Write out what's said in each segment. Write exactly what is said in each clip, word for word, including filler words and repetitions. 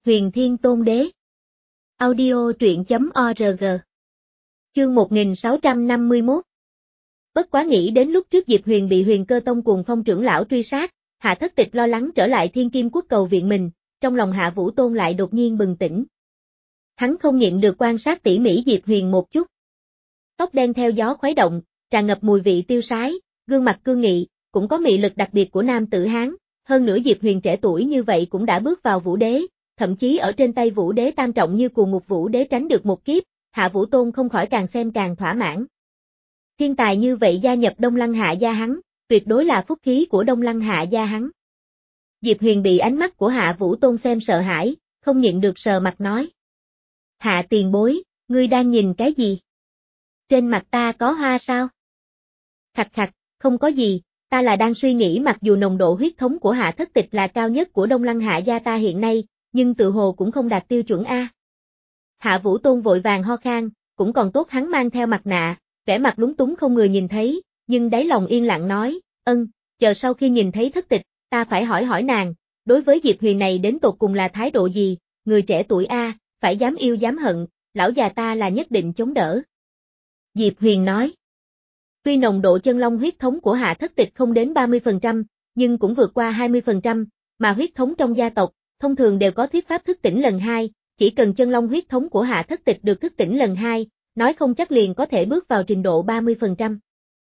Huyền Thiên Tôn Đế. Audio truyện chấm org. Chương một nghìn sáu trăm năm mươi mốt. Bất quá nghĩ đến lúc trước Diệp Huyền bị Huyền Cơ Tông cùng Phong trưởng lão truy sát, Hạ Thất Tịch lo lắng trở lại Thiên Kim Quốc cầu viện mình, trong lòng Hạ Vũ Tôn lại đột nhiên bừng tỉnh. Hắn không nhịn được quan sát tỉ mỉ Diệp Huyền một chút. Tóc đen theo gió khuấy động, tràn ngập mùi vị tiêu sái, gương mặt cương nghị, cũng có mị lực đặc biệt của nam tử Hán, hơn nữa Diệp Huyền trẻ tuổi như vậy cũng đã bước vào Vũ Đế, thậm chí ở trên tay Vũ Đế tam trọng như cuồng ngục Vũ Đế tránh được một kiếp, Hạ Vũ Tôn không khỏi càng xem càng thỏa mãn. Thiên tài như vậy gia nhập Đông Lăng Hạ gia hắn, tuyệt đối là phúc khí của Đông Lăng Hạ gia hắn. Diệp Huyền bị ánh mắt của Hạ Vũ Tôn xem sợ hãi, không nhịn được sờ mặt nói. Hạ tiền bối, ngươi đang nhìn cái gì? Trên mặt ta có hoa sao? Khạch khạch, không có gì, ta là đang suy nghĩ mặc dù nồng độ huyết thống của Hạ Thất Tịch là cao nhất của Đông Lăng Hạ gia ta hiện nay, nhưng tự hồ cũng không đạt tiêu chuẩn A. Hạ Vũ Tôn vội vàng ho khan, cũng còn tốt hắn mang theo mặt nạ, vẻ mặt lúng túng không người nhìn thấy, nhưng đáy lòng yên lặng nói, ân, chờ sau khi nhìn thấy Thất Tịch, ta phải hỏi hỏi nàng, đối với Diệp Huyền này đến tột cùng là thái độ gì, người trẻ tuổi A, phải dám yêu dám hận, lão già ta là nhất định chống đỡ. Diệp Huyền nói. Tuy nồng độ chân long huyết thống của Hạ Thất Tịch không đến ba mươi phần trăm, nhưng cũng vượt qua hai mươi phần trăm, mà huyết thống trong gia tộc, thông thường đều có thuyết pháp thức tỉnh lần hai, chỉ cần chân long huyết thống của Hạ Thất Tịch được thức tỉnh lần hai, nói không chắc liền có thể bước vào trình độ ba mươi phần trăm.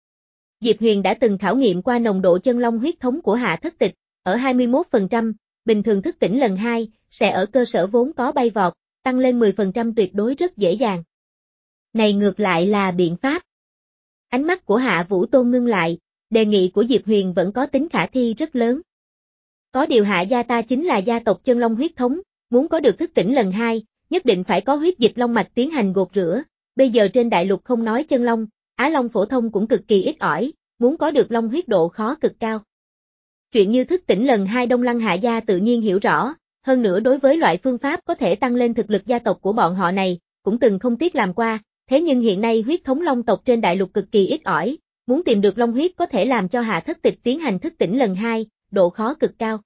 Diệp Huyền đã từng khảo nghiệm qua nồng độ chân long huyết thống của Hạ Thất Tịch, ở hai mươi mốt phần trăm, bình thường thức tỉnh lần hai, sẽ ở cơ sở vốn có bay vọt, tăng lên mười phần trăm tuyệt đối rất dễ dàng. Này ngược lại là biện pháp. Ánh mắt của Hạ Vũ Tôn ngưng lại, đề nghị của Diệp Huyền vẫn có tính khả thi rất lớn. Có điều Hạ gia ta chính là gia tộc chân long huyết thống, muốn có được thức tỉnh lần hai, nhất định phải có huyết dịch long mạch tiến hành gột rửa, bây giờ trên đại lục không nói chân long, Á Long phổ thông cũng cực kỳ ít ỏi, muốn có được long huyết độ khó cực cao. Chuyện như thức tỉnh lần hai Đông Lăng Hạ gia tự nhiên hiểu rõ, hơn nữa đối với loại phương pháp có thể tăng lên thực lực gia tộc của bọn họ này, cũng từng không tiếc làm qua, thế nhưng hiện nay huyết thống long tộc trên đại lục cực kỳ ít ỏi, muốn tìm được long huyết có thể làm cho Hạ Thất Tịch tiến hành thức tỉnh lần hai, độ khó cực cao.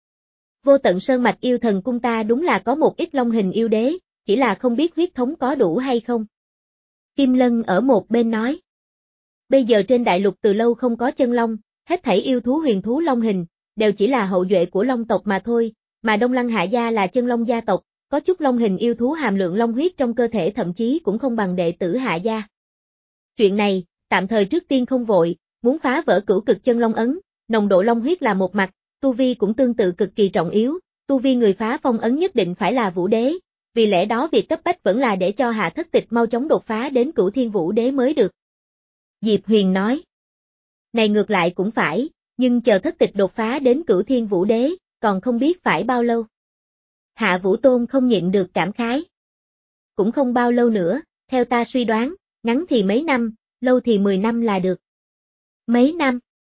Vô Tận Sơn Mạch yêu thần cung ta đúng là có một ít long hình yêu đế, chỉ là không biết huyết thống có đủ hay không. Kim Lân ở một bên nói. Bây giờ trên đại lục từ lâu không có chân long, hết thảy yêu thú huyền thú long hình, đều chỉ là hậu duệ của long tộc mà thôi, mà Đông Lăng Hạ gia là chân long gia tộc, có chút long hình yêu thú hàm lượng long huyết trong cơ thể thậm chí cũng không bằng đệ tử Hạ gia. Chuyện này, tạm thời trước tiên không vội, muốn phá vỡ cửu cực chân long ấn, nồng độ long huyết là một mặt, tu vi cũng tương tự cực kỳ trọng yếu, tu vi người phá phong ấn nhất định phải là Vũ Đế, vì lẽ đó việc cấp bách vẫn là để cho Hạ Thất Tịch mau chóng đột phá đến Cửu Thiên Vũ Đế mới được. Diệp Huyền nói. Này ngược lại cũng phải, nhưng chờ Thất Tịch đột phá đến Cửu Thiên Vũ Đế, còn không biết phải bao lâu. Hạ Vũ Tôn không nhịn được cảm khái. Cũng không bao lâu nữa, theo ta suy đoán, ngắn thì mấy năm, lâu thì mười năm là được. Mấy năm?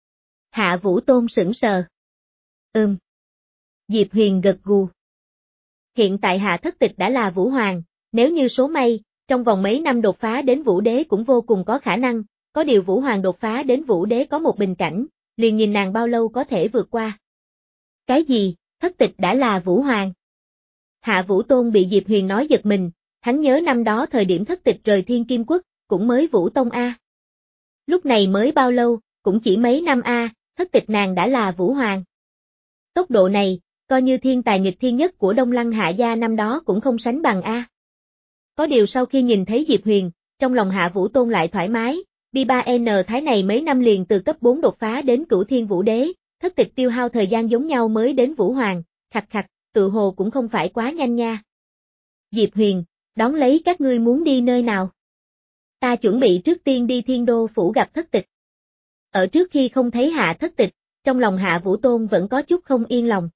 Hạ Vũ Tôn sững sờ. Ừm. Diệp Huyền gật gù. Hiện tại Hạ Thất Tịch đã là Vũ Hoàng, nếu như số may, trong vòng mấy năm đột phá đến Vũ Đế cũng vô cùng có khả năng, có điều Vũ Hoàng đột phá đến Vũ Đế có một bình cảnh, liền nhìn nàng bao lâu có thể vượt qua. Cái gì, Thất Tịch đã là Vũ Hoàng? Hạ Vũ Tôn bị Diệp Huyền nói giật mình, hắn nhớ năm đó thời điểm Thất Tịch rời Thiên Kim Quốc, cũng mới Vũ Tông A. Lúc này mới bao lâu, cũng chỉ mấy năm A, Thất Tịch nàng đã là Vũ Hoàng. Tốc độ này, coi như thiên tài nghịch thiên nhất của Đông Lăng Hạ gia năm đó cũng không sánh bằng A. Có điều sau khi nhìn thấy Diệp Huyền, trong lòng Hạ Vũ Tôn lại thoải mái, B ba N Thái này mấy năm liền từ cấp bốn đột phá đến Cửu Thiên Vũ Đế, Thất Tịch tiêu hao thời gian giống nhau mới đến Vũ Hoàng, khạch khạch, tự hồ cũng không phải quá nhanh nha. Diệp Huyền, đón lấy các ngươi muốn đi nơi nào? Ta chuẩn bị trước tiên đi Thiên Đô Phủ gặp Thất Tịch. Ở trước khi không thấy Hạ Thất Tịch, trong lòng Hạ Vũ Tôn vẫn có chút không yên lòng.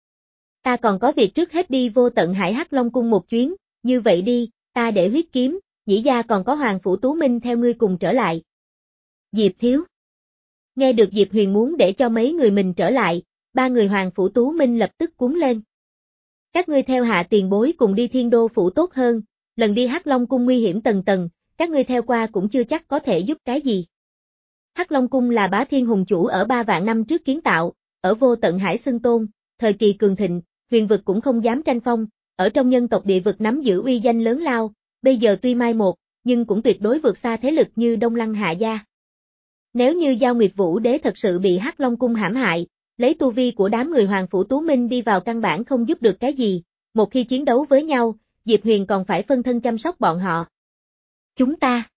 Ta còn có việc trước hết đi Vô Tận Hải Hắc Long Cung một chuyến, như vậy đi, ta để huyết kiếm, Nhĩ gia còn có Hoàng Phủ Tú Minh theo ngươi cùng trở lại. Diệp Thiếu. Nghe được Diệp Huyền muốn để cho mấy người mình trở lại, ba người Hoàng Phủ Tú Minh lập tức cuống lên. Các ngươi theo Hạ tiền bối cùng đi Thiên Đô Phủ tốt hơn, lần đi Hắc Long Cung nguy hiểm tầng tầng, các ngươi theo qua cũng chưa chắc có thể giúp cái gì. Hắc Long Cung là Bá Thiên Hùng Chủ ở ba vạn năm trước kiến tạo, ở Vô Tận Hải xưng tôn, thời kỳ cường thịnh, huyền vực cũng không dám tranh phong, ở trong nhân tộc địa vực nắm giữ uy danh lớn lao, bây giờ tuy mai một, nhưng cũng tuyệt đối vượt xa thế lực như Đông Lăng Hạ gia. Nếu như Giao Nguyệt Vũ Đế thật sự bị Hắc Long Cung hãm hại, lấy tu vi của đám người Hoàng Phủ Tú Minh đi vào căn bản không giúp được cái gì, một khi chiến đấu với nhau, Diệp Huyền còn phải phân thân chăm sóc bọn họ. Chúng ta.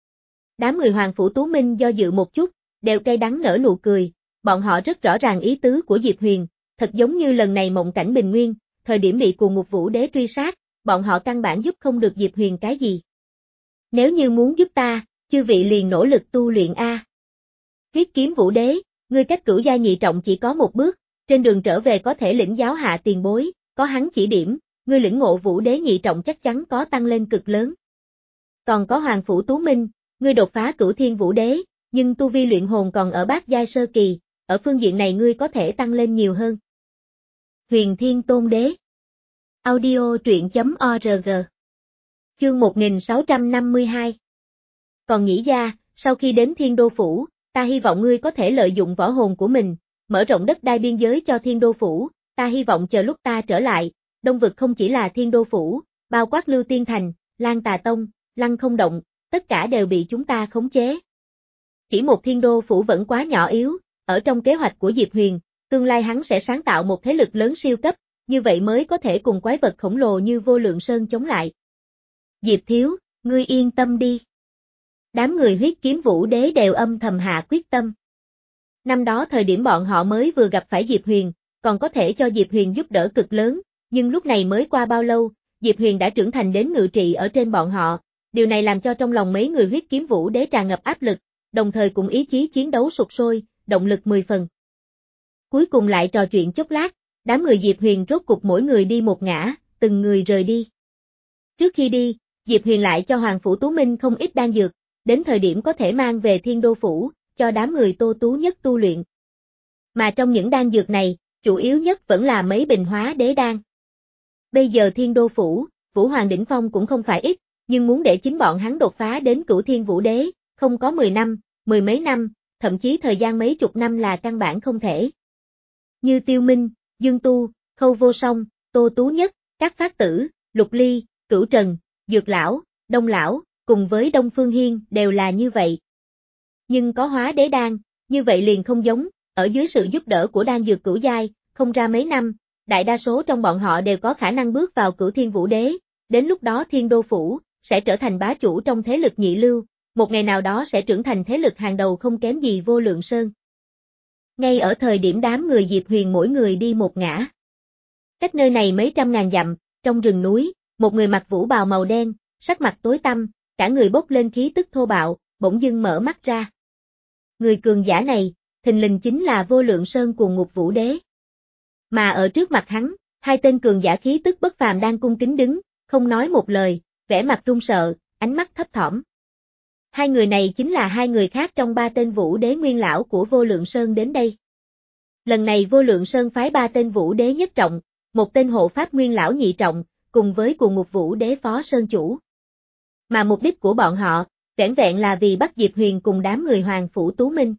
Đám người Hoàng Phủ Tú Minh do dự một chút, đều cay đắng nở nụ cười, bọn họ rất rõ ràng ý tứ của Diệp Huyền, thật giống như lần này mộng cảnh bình nguyên, thời điểm bị Cuồng Ngục Vũ Đế truy sát, bọn họ căn bản giúp không được Diệp Huyền cái gì. Nếu như muốn giúp ta, chư vị liền nỗ lực tu luyện a. Huyết Kiếm Vũ Đế, ngươi cách cửu giai nhị trọng chỉ có một bước, trên đường trở về có thể lĩnh giáo hạ tiền bối, có hắn chỉ điểm, ngươi lĩnh ngộ Vũ Đế nhị trọng chắc chắn có tăng lên cực lớn. Còn có Hoàng Phủ Tú Minh, ngươi đột phá Cửu Thiên Vũ Đế, nhưng tu vi luyện hồn còn ở bát giai sơ kỳ, ở phương diện này ngươi có thể tăng lên nhiều hơn. Huyền Thiên Tôn Đế. Audio truyện chấm org. Chương một nghìn sáu trăm năm mươi hai. Còn Nhĩ gia, sau khi đến Thiên Đô Phủ, ta hy vọng ngươi có thể lợi dụng võ hồn của mình, mở rộng đất đai biên giới cho Thiên Đô Phủ, ta hy vọng chờ lúc ta trở lại, Đông Vực không chỉ là Thiên Đô Phủ, bao quát Lưu Tiên Thành, Lan Tà Tông, Lăng Không Động, tất cả đều bị chúng ta khống chế. Chỉ một Thiên Đô Phủ vẫn quá nhỏ yếu, ở trong kế hoạch của Diệp Huyền, tương lai hắn sẽ sáng tạo một thế lực lớn siêu cấp, như vậy mới có thể cùng quái vật khổng lồ như Vô Lượng Sơn chống lại. Diệp Thiếu, ngươi yên tâm đi. Đám người Huyết Kiếm Vũ Đế đều âm thầm hạ quyết tâm. Năm đó thời điểm bọn họ mới vừa gặp phải Diệp Huyền, còn có thể cho Diệp Huyền giúp đỡ cực lớn, nhưng lúc này mới qua bao lâu, Diệp Huyền đã trưởng thành đến ngự trị ở trên bọn họ, điều này làm cho trong lòng mấy người Huyết Kiếm Vũ Đế tràn ngập áp lực, đồng thời cũng ý chí chiến đấu sục sôi, động lực mười phần. Cuối cùng lại trò chuyện chốc lát, đám người Diệp Huyền rốt cục mỗi người đi một ngã, từng người rời đi. Trước khi đi, Diệp Huyền lại cho Hoàng Phủ Tú Minh không ít đan dược, đến thời điểm có thể mang về Thiên Đô Phủ, cho đám người Tô Tú Nhất tu luyện. Mà trong những đan dược này, chủ yếu nhất vẫn là mấy bình hóa đế đan. Bây giờ Thiên Đô Phủ, Vũ Hoàng đỉnh phong cũng không phải ít, nhưng muốn để chính bọn hắn đột phá đến Cửu Thiên Vũ Đế, không có mười năm, mười mấy năm, thậm chí thời gian mấy chục năm là căn bản không thể. Như Tiêu Minh, Dương Tu, Khâu Vô Song, Tô Tú Nhất, Các Phát Tử, Lục Ly, Cửu Trần, Dược Lão, Đông Lão, cùng với Đông Phương Hiên đều là như vậy. Nhưng có hóa đế đan, như vậy liền không giống, ở dưới sự giúp đỡ của đan dược cửu giai, không ra mấy năm, đại đa số trong bọn họ đều có khả năng bước vào Cửu Thiên Vũ Đế, đến lúc đó Thiên Đô Phủ sẽ trở thành bá chủ trong thế lực nhị lưu, một ngày nào đó sẽ trưởng thành thế lực hàng đầu không kém gì Vô Lượng Sơn. Ngay ở thời điểm đám người Diệp Huyền mỗi người đi một ngã. Cách nơi này mấy trăm ngàn dặm, trong rừng núi, một người mặc vũ bào màu đen, sắc mặt tối tăm, cả người bốc lên khí tức thô bạo, bỗng dưng mở mắt ra. Người cường giả này, thình lình chính là Vô Lượng Sơn Cuồng Ngục Vũ Đế. Mà ở trước mặt hắn, hai tên cường giả khí tức bất phàm đang cung kính đứng, không nói một lời, vẻ mặt run sợ, ánh mắt thấp thỏm. Hai người này chính là hai người khác trong ba tên Vũ Đế nguyên lão của Vô Lượng Sơn đến đây. Lần này Vô Lượng Sơn phái ba tên Vũ Đế nhất trọng, một tên hộ pháp nguyên lão nhị trọng, cùng với Cuồng Ngục Vũ Đế phó sơn chủ. Mà mục đích của bọn họ, vẻn vẹn là vì bắt Diệp Huyền cùng đám người Hoàng Phủ Tú Minh.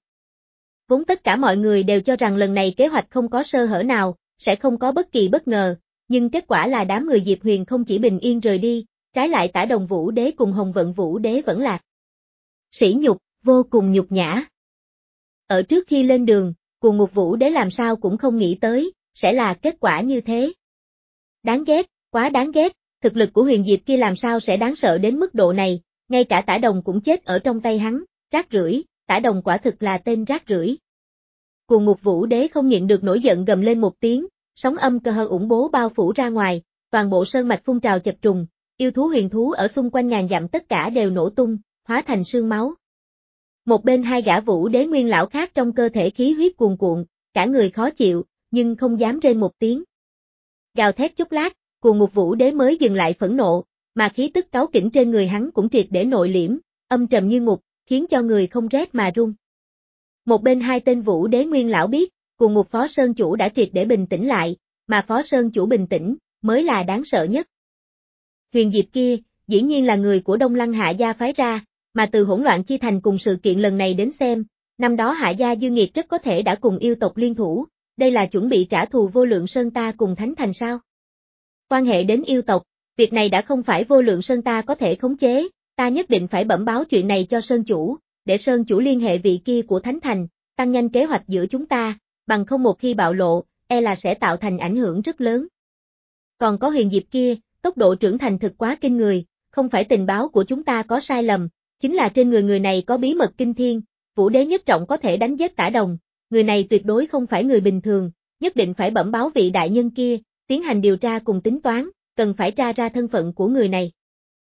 Vốn tất cả mọi người đều cho rằng lần này kế hoạch không có sơ hở nào, sẽ không có bất kỳ bất ngờ, nhưng kết quả là đám người Diệp Huyền không chỉ bình yên rời đi, trái lại Tả Đồng Vũ Đế cùng Hồng Vận Vũ Đế vẫn lạc. Sỉ nhục, vô cùng nhục nhã. Ở trước khi lên đường, Cuồng Ngục Vũ Đế làm sao cũng không nghĩ tới, sẽ là kết quả như thế. Đáng ghét, quá đáng ghét, thực lực của Huyền Diệp kia làm sao sẽ đáng sợ đến mức độ này, ngay cả Tả Đồng cũng chết ở trong tay hắn, rác rưởi, Tả Đồng quả thực là tên rác rưởi. Cuồng Ngục Vũ Đế không nhịn được nổi giận gầm lên một tiếng, sóng âm cơ hơ ủng bố bao phủ ra ngoài, toàn bộ sơn mạch phun trào chập trùng, yêu thú huyền thú ở xung quanh ngàn dặm tất cả đều nổ tung, hóa thành sương máu. Một bên hai gã Vũ Đế nguyên lão khác trong cơ thể khí huyết cuồn cuộn, cả người khó chịu, nhưng không dám rên một tiếng. Gào thét chốc lát, Cuồng Ngục Vũ Đế mới dừng lại phẫn nộ, mà khí tức cáu kỉnh trên người hắn cũng triệt để nội liễm, âm trầm như ngục, khiến cho người không rét mà run. Một bên hai tên Vũ Đế nguyên lão biết, Cuồng Ngục Phó Sơn Chủ đã triệt để bình tĩnh lại, mà Phó Sơn Chủ bình tĩnh, mới là đáng sợ nhất. Huyền Diệp kia, dĩ nhiên là người của Đông Lăng Hạ gia phái ra, mà từ hỗn loạn chi thành cùng sự kiện lần này đến xem, năm đó Hạ gia Dương Nghiệt rất có thể đã cùng yêu tộc liên thủ, đây là chuẩn bị trả thù Vô Lượng Sơn ta cùng Thánh Thành sao? Quan hệ đến yêu tộc, việc này đã không phải Vô Lượng Sơn ta có thể khống chế, ta nhất định phải bẩm báo chuyện này cho Sơn chủ, để Sơn chủ liên hệ vị kia của Thánh Thành, tăng nhanh kế hoạch giữa chúng ta, bằng không một khi bạo lộ, e là sẽ tạo thành ảnh hưởng rất lớn. Còn có Huyền Diệp kia, tốc độ trưởng thành thực quá kinh người, không phải tình báo của chúng ta có sai lầm, chính là trên người người này có bí mật kinh thiên, Vũ Đế nhất trọng có thể đánh giết Tả Đồng, người này tuyệt đối không phải người bình thường, nhất định phải bẩm báo vị đại nhân kia, tiến hành điều tra cùng tính toán, cần phải tra ra thân phận của người này.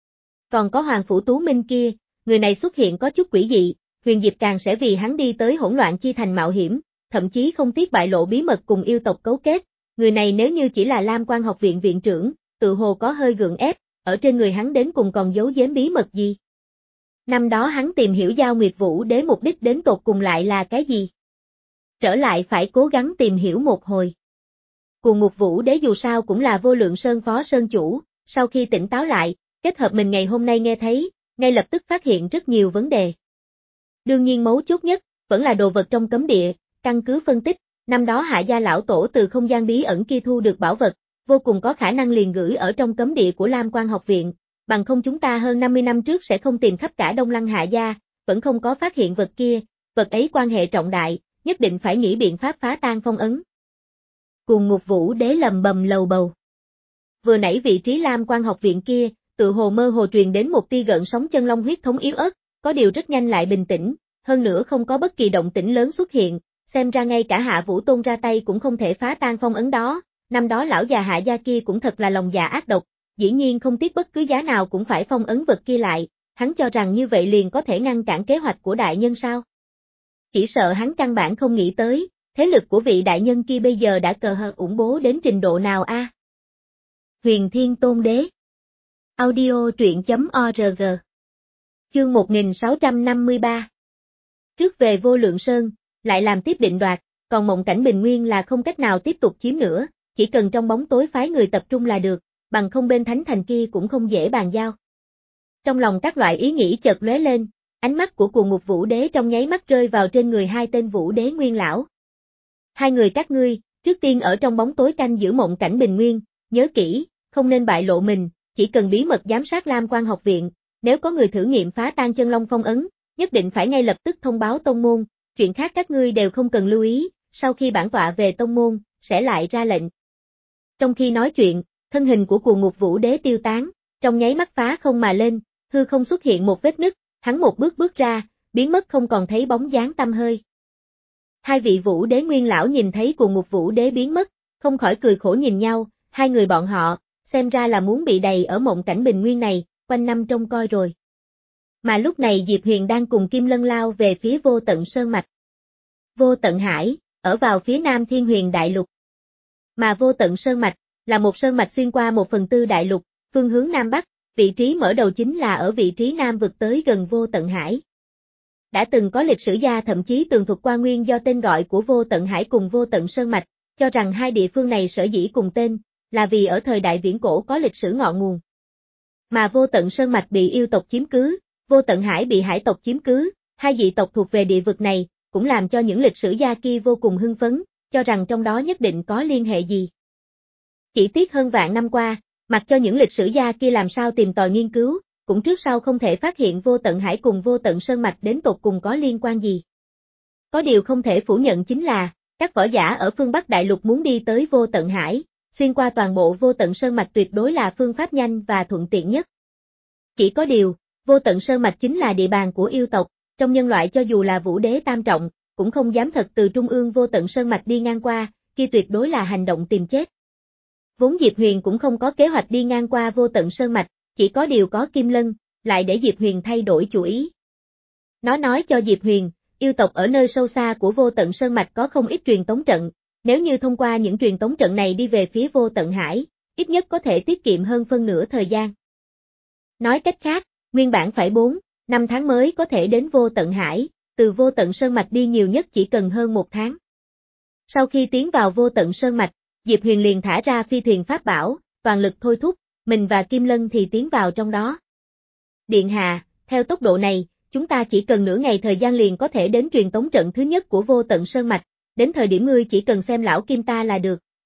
Còn có Hoàng Phủ Tú Minh kia, người này xuất hiện có chút quỷ dị, Huyền Diệp càng sẽ vì hắn đi tới hỗn loạn chi thành mạo hiểm, thậm chí không tiếc bại lộ bí mật cùng yêu tộc cấu kết, người này nếu như chỉ là Lam Quan học viện viện trưởng, tự hồ có hơi gượng ép, ở trên người hắn đến cùng còn giấu giếm bí mật gì. Năm đó hắn tìm hiểu Giao Nguyệt Vũ Đế mục đích đến tột cùng lại là cái gì? Trở lại phải cố gắng tìm hiểu một hồi. Cuồng Ngục Vũ Đế dù sao cũng là Vô Lượng Sơn phó sơn chủ, sau khi tỉnh táo lại, kết hợp mình ngày hôm nay nghe thấy, ngay lập tức phát hiện rất nhiều vấn đề. Đương nhiên mấu chốt nhất, vẫn là đồ vật trong cấm địa, căn cứ phân tích, năm đó Hạ gia lão tổ từ không gian bí ẩn kia thu được bảo vật, vô cùng có khả năng liền gửi ở trong cấm địa của Lam Quan học viện, bằng không chúng ta hơn năm mươi năm trước sẽ không tìm khắp cả Đông Lăng Hạ gia, vẫn không có phát hiện vật kia, vật ấy quan hệ trọng đại, nhất định phải nghĩ biện pháp phá tan phong ấn. Cuồng Ngục Vũ Đế lầm bầm lầu bầu. Vừa nãy vị trí Lam Quan học viện kia, tự hồ mơ hồ truyền đến một tia gợn sóng chân long huyết thống yếu ớt, có điều rất nhanh lại bình tĩnh, hơn nữa không có bất kỳ động tĩnh lớn xuất hiện, xem ra ngay cả Hạ Vũ Tôn ra tay cũng không thể phá tan phong ấn đó, năm đó lão già Hạ gia kia cũng thật là lòng dạ ác độc, dĩ nhiên không tiếc bất cứ giá nào cũng phải phong ấn vật kia lại, hắn cho rằng như vậy liền có thể ngăn cản kế hoạch của đại nhân sao? Chỉ sợ hắn căn bản không nghĩ tới, thế lực của vị đại nhân kia bây giờ đã cờ hờ ủng bố đến trình độ nào a? À? Huyền Thiên Tôn Đế. Audio truyện chấm org. Chương một nghìn sáu trăm năm mươi ba. Trước về Vô Lượng Sơn, lại làm tiếp định đoạt, còn Mộng Cảnh Bình Nguyên là không cách nào tiếp tục chiếm nữa, chỉ cần trong bóng tối phái người tập trung là được, bằng không bên Thánh Thành kia cũng không dễ bàn giao. Trong lòng các loại ý nghĩ chợt lóe lên, ánh mắt của Cuồng Ngục Vũ Đế trong nháy mắt rơi vào trên người hai tên Vũ Đế Nguyên lão. Hai người các ngươi, trước tiên ở trong bóng tối canh giữ Mộng Cảnh Bình Nguyên, nhớ kỹ, không nên bại lộ mình, chỉ cần bí mật giám sát Lam Quan học viện, nếu có người thử nghiệm phá tan chân long phong ấn, nhất định phải ngay lập tức thông báo tông môn, chuyện khác các ngươi đều không cần lưu ý, sau khi bản tọa về tông môn, sẽ lại ra lệnh. Trong khi nói chuyện, thân hình của Cuồng Ngục Vũ Đế tiêu tán, trong nháy mắt phá không mà lên, hư không xuất hiện một vết nứt, hắn một bước bước ra, biến mất không còn thấy bóng dáng tăm hơi. Hai vị Vũ Đế Nguyên lão nhìn thấy Cuồng Ngục Vũ Đế biến mất, không khỏi cười khổ nhìn nhau, hai người bọn họ, xem ra là muốn bị đầy ở Mộng Cảnh Bình Nguyên này, quanh năm trông coi rồi. Mà lúc này Diệp Huyền đang cùng Kim Lân lao về phía Vô Tận Sơn Mạch. Vô Tận Hải, ở vào phía nam Thiên Huyền Đại Lục. Mà Vô Tận Sơn Mạch, là một sơn mạch xuyên qua một phần tư đại lục, phương hướng Nam Bắc, vị trí mở đầu chính là ở vị trí Nam vực tới gần Vô Tận Hải. Đã từng có lịch sử gia thậm chí tường thuật qua nguyên do tên gọi của Vô Tận Hải cùng Vô Tận Sơn Mạch, cho rằng hai địa phương này sở dĩ cùng tên, là vì ở thời đại viễn cổ có lịch sử ngọn nguồn. Mà Vô Tận Sơn Mạch bị yêu tộc chiếm cứ, Vô Tận Hải bị hải tộc chiếm cứ, hai dị tộc thuộc về địa vực này, cũng làm cho những lịch sử gia kia vô cùng hưng phấn, cho rằng trong đó nhất định có liên hệ gì. Chỉ tiếc hơn vạn năm qua, mặc cho những lịch sử gia kia làm sao tìm tòi nghiên cứu, cũng trước sau không thể phát hiện Vô Tận Hải cùng Vô Tận Sơn Mạch đến tột cùng có liên quan gì. Có điều không thể phủ nhận chính là, các võ giả ở phương Bắc Đại Lục muốn đi tới Vô Tận Hải, xuyên qua toàn bộ Vô Tận Sơn Mạch tuyệt đối là phương pháp nhanh và thuận tiện nhất. Chỉ có điều, Vô Tận Sơn Mạch chính là địa bàn của yêu tộc, trong nhân loại cho dù là Vũ Đế tam trọng, cũng không dám thật từ trung ương Vô Tận Sơn Mạch đi ngang qua, kia tuyệt đối là hành động tìm chết. Vốn Diệp Huyền cũng không có kế hoạch đi ngang qua Vô Tận Sơn Mạch, chỉ có điều có Kim Lân, lại để Diệp Huyền thay đổi chủ ý. Nó nói cho Diệp Huyền, yêu tộc ở nơi sâu xa của Vô Tận Sơn Mạch có không ít truyền tống trận, nếu như thông qua những truyền tống trận này đi về phía Vô Tận Hải, ít nhất có thể tiết kiệm hơn phân nửa thời gian. Nói cách khác, nguyên bản phải bốn, năm tháng mới có thể đến Vô Tận Hải, từ Vô Tận Sơn Mạch đi nhiều nhất chỉ cần hơn một tháng. Sau khi tiến vào Vô Tận Sơn Mạch, Diệp Huyền liền thả ra phi thuyền pháp bảo, toàn lực thôi thúc, mình và Kim Lân thì tiến vào trong đó. Điện hạ, theo tốc độ này, chúng ta chỉ cần nửa ngày thời gian liền có thể đến truyền tống trận thứ nhất của Vô Tận Sơn Mạch, đến thời điểm ngươi chỉ cần xem lão Kim ta là được,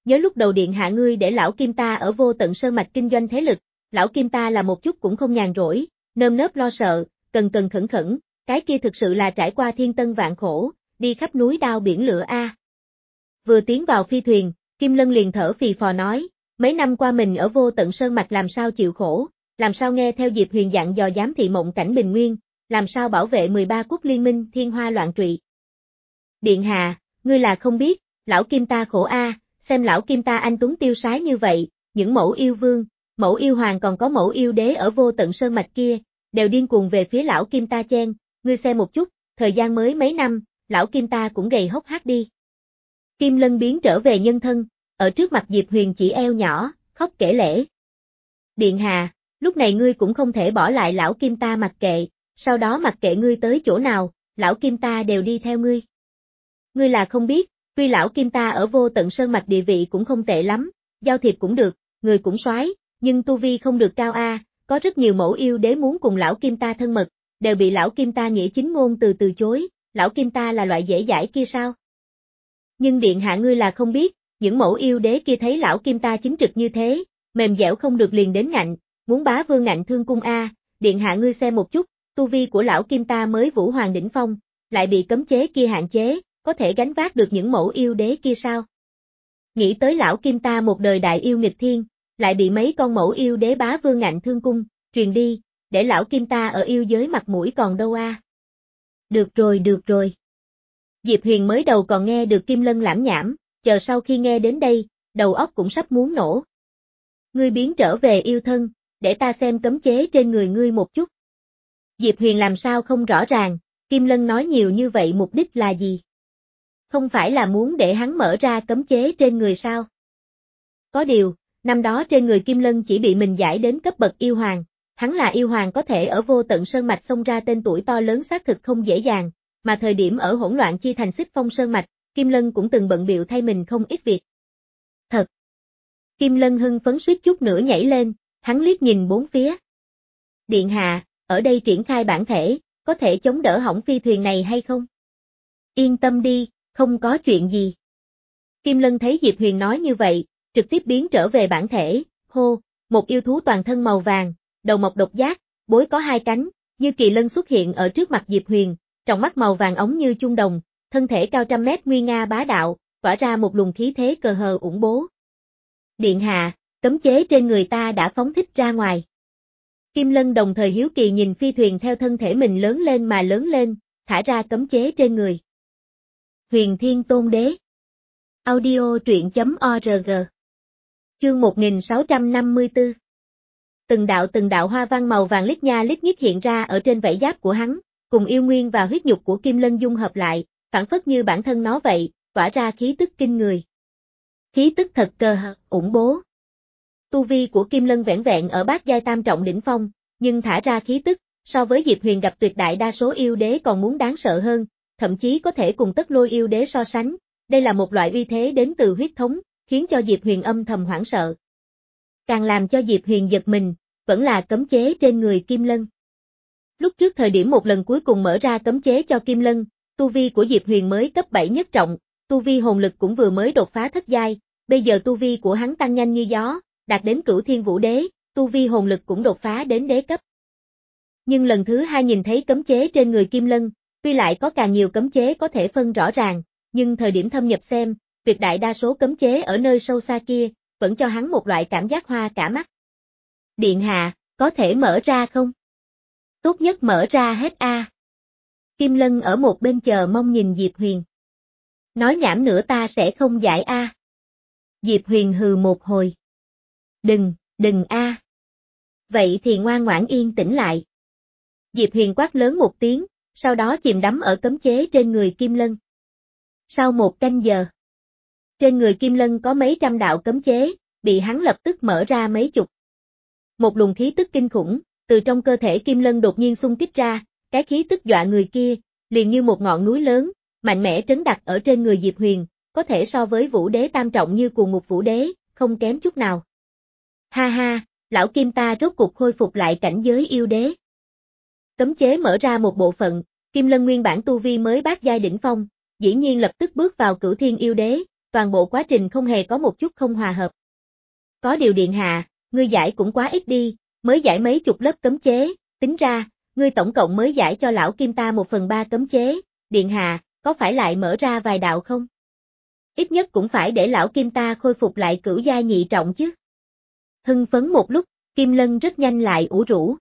nhớ lúc đầu điện hạ ngươi để lão Kim ta ở Vô Tận Sơn Mạch kinh doanh thế lực, lão Kim ta là một chút cũng không nhàn rỗi, nơm nớp lo sợ, cần cần khẩn khẩn, cái kia thực sự là trải qua thiên tân vạn khổ, đi khắp núi đao biển lửa a. Vừa tiến vào phi thuyền, Kim Lân liền thở phì phò nói, mấy năm qua mình ở Vô Tận Sơn Mạch làm sao chịu khổ, làm sao nghe theo Diệp Huyền dặn dò giám thị mộng cảnh bình nguyên, làm sao bảo vệ mười ba quốc liên minh thiên hoa loạn trụy. Điện hạ, ngươi là không biết, lão Kim ta khổ a, xem lão Kim ta anh tuấn tiêu sái như vậy, những mẫu yêu vương, mẫu yêu hoàng còn có mẫu yêu đế ở Vô Tận Sơn Mạch kia, đều điên cuồng về phía lão Kim ta chen, ngươi xem một chút, thời gian mới mấy năm, lão Kim ta cũng gầy hốc hác đi. Kim Lân biến trở về nhân thân, ở trước mặt Diệp Huyền chỉ eo nhỏ, khóc kể lể. Điện hạ, lúc này ngươi cũng không thể bỏ lại lão Kim ta mặc kệ, sau đó mặc kệ ngươi tới chỗ nào, lão Kim ta đều đi theo ngươi. Ngươi là không biết, tuy lão Kim ta ở Vô Tận Sơn Mạch địa vị cũng không tệ lắm, giao thiệp cũng được, người cũng soái, nhưng tu vi không được cao a, có rất nhiều mẫu yêu đế muốn cùng lão Kim ta thân mật, đều bị lão Kim ta nghĩa chính ngôn từ từ chối, lão Kim ta là loại dễ dãi kia sao? Nhưng điện hạ ngươi là không biết, những mẫu yêu đế kia thấy lão Kim ta chính trực như thế, mềm dẻo không được liền đến ngạnh, muốn bá vương ngạnh thương cung a, điện hạ ngươi xem một chút, tu vi của lão Kim ta mới vũ hoàng đỉnh phong, lại bị cấm chế kia hạn chế, có thể gánh vác được những mẫu yêu đế kia sao? Nghĩ tới lão Kim ta một đời đại yêu nghịch thiên, lại bị mấy con mẫu yêu đế bá vương ngạnh thương cung, truyền đi, để lão Kim ta ở yêu giới mặt mũi còn đâu a. Được rồi được rồi. Diệp Huyền mới đầu còn nghe được Kim Lân lảm nhảm, chờ sau khi nghe đến đây, đầu óc cũng sắp muốn nổ. Ngươi biến trở về yêu thân, để ta xem cấm chế trên người ngươi một chút. Diệp Huyền làm sao không rõ ràng, Kim Lân nói nhiều như vậy mục đích là gì? Không phải là muốn để hắn mở ra cấm chế trên người sao? Có điều, năm đó trên người Kim Lân chỉ bị mình giải đến cấp bậc yêu hoàng, hắn là yêu hoàng có thể ở Vô Tận Sơn Mạch xông ra tên tuổi to lớn xác thực không dễ dàng, mà thời điểm ở hỗn loạn chi thành Xích Phong Sơn Mạch, Kim Lân cũng từng bận bịu thay mình không ít việc. Thật! Kim Lân hưng phấn suýt chút nữa nhảy lên, hắn liếc nhìn bốn phía. Điện hạ, ở đây triển khai bản thể, có thể chống đỡ hỏng phi thuyền này hay không? Yên tâm đi, không có chuyện gì. Kim Lân thấy Diệp Huyền nói như vậy, trực tiếp biến trở về bản thể, hô, một yêu thú toàn thân màu vàng, đầu mọc độc giác, bối có hai cánh, như kỳ lân xuất hiện ở trước mặt Diệp Huyền, trong mắt màu vàng ống như trung đồng, thân thể cao trăm mét nguy nga bá đạo, tỏa ra một luồng khí thế cờ hờ ủng bố. Điện hạ, cấm chế trên người ta đã phóng thích ra ngoài. Kim Lân đồng thời hiếu kỳ nhìn phi thuyền theo thân thể mình lớn lên mà lớn lên, thả ra cấm chế trên người. Huyền Thiên Tôn Đế. Audio truyện chấm org. Chương một nghìn sáu trăm năm mươi tư. Từng đạo từng đạo hoa văn màu vàng lít nha lít nhít hiện ra ở trên vảy giáp của hắn, cùng yêu nguyên và huyết nhục của Kim Lân dung hợp lại, phản phất như bản thân nó vậy, tỏa ra khí tức kinh người. Khí tức thật cơ ủng bố. Tu vi của Kim Lân vẻn vẹn ở bát giai tam trọng đỉnh phong, nhưng thả ra khí tức, so với Diệp Huyền gặp tuyệt đại đa số yêu đế còn muốn đáng sợ hơn, thậm chí có thể cùng Tất Lôi yêu đế so sánh. Đây là một loại uy thế đến từ huyết thống, khiến cho Diệp Huyền âm thầm hoảng sợ. Càng làm cho Diệp Huyền giật mình, vẫn là cấm chế trên người Kim Lân. Lúc trước thời điểm một lần cuối cùng mở ra cấm chế cho Kim Lân, tu vi của Diệp Huyền mới cấp bảy nhất trọng, tu vi hồn lực cũng vừa mới đột phá thất giai, bây giờ tu vi của hắn tăng nhanh như gió, đạt đến Cửu Thiên Vũ Đế, tu vi hồn lực cũng đột phá đến đế cấp. Nhưng lần thứ hai nhìn thấy cấm chế trên người Kim Lân, tuy lại có càng nhiều cấm chế có thể phân rõ ràng, nhưng thời điểm thâm nhập xem, tuyệt đại đa số cấm chế ở nơi sâu xa kia, vẫn cho hắn một loại cảm giác hoa cả mắt. Điện hạ, có thể mở ra không? Tốt nhất mở ra hết a. À. Kim Lân ở một bên chờ mong nhìn Diệp Huyền. Nói nhảm nữa ta sẽ không giải a. À. Diệp Huyền hừ một hồi. Đừng, đừng a. À. Vậy thì ngoan ngoãn yên tĩnh lại. Diệp Huyền quát lớn một tiếng, sau đó chìm đắm ở cấm chế trên người Kim Lân. Sau một canh giờ, trên người Kim Lân có mấy trăm đạo cấm chế, bị hắn lập tức mở ra mấy chục. Một luồng khí tức kinh khủng, từ trong cơ thể Kim Lân đột nhiên xung kích ra, cái khí tức dọa người kia, liền như một ngọn núi lớn, mạnh mẽ trấn đặt ở trên người Diệp Huyền, có thể so với Vũ Đế tam trọng như Cuồng Ngục Vũ Đế, không kém chút nào. Ha ha, lão Kim ta rốt cục khôi phục lại cảnh giới yêu đế. Cấm chế mở ra một bộ phận, Kim Lân nguyên bản tu vi mới bát giai đỉnh phong, dĩ nhiên lập tức bước vào Cửu Thiên yêu đế, toàn bộ quá trình không hề có một chút không hòa hợp. Có điều điện hạ, ngươi giải cũng quá ít đi, mới giải mấy chục lớp cấm chế, tính ra, ngươi tổng cộng mới giải cho lão Kim ta một phần ba cấm chế, điện hạ, có phải lại mở ra vài đạo không? Ít nhất cũng phải để lão Kim ta khôi phục lại cửu giai nhị trọng chứ. Hưng phấn một lúc, Kim Lân rất nhanh lại ủ rũ.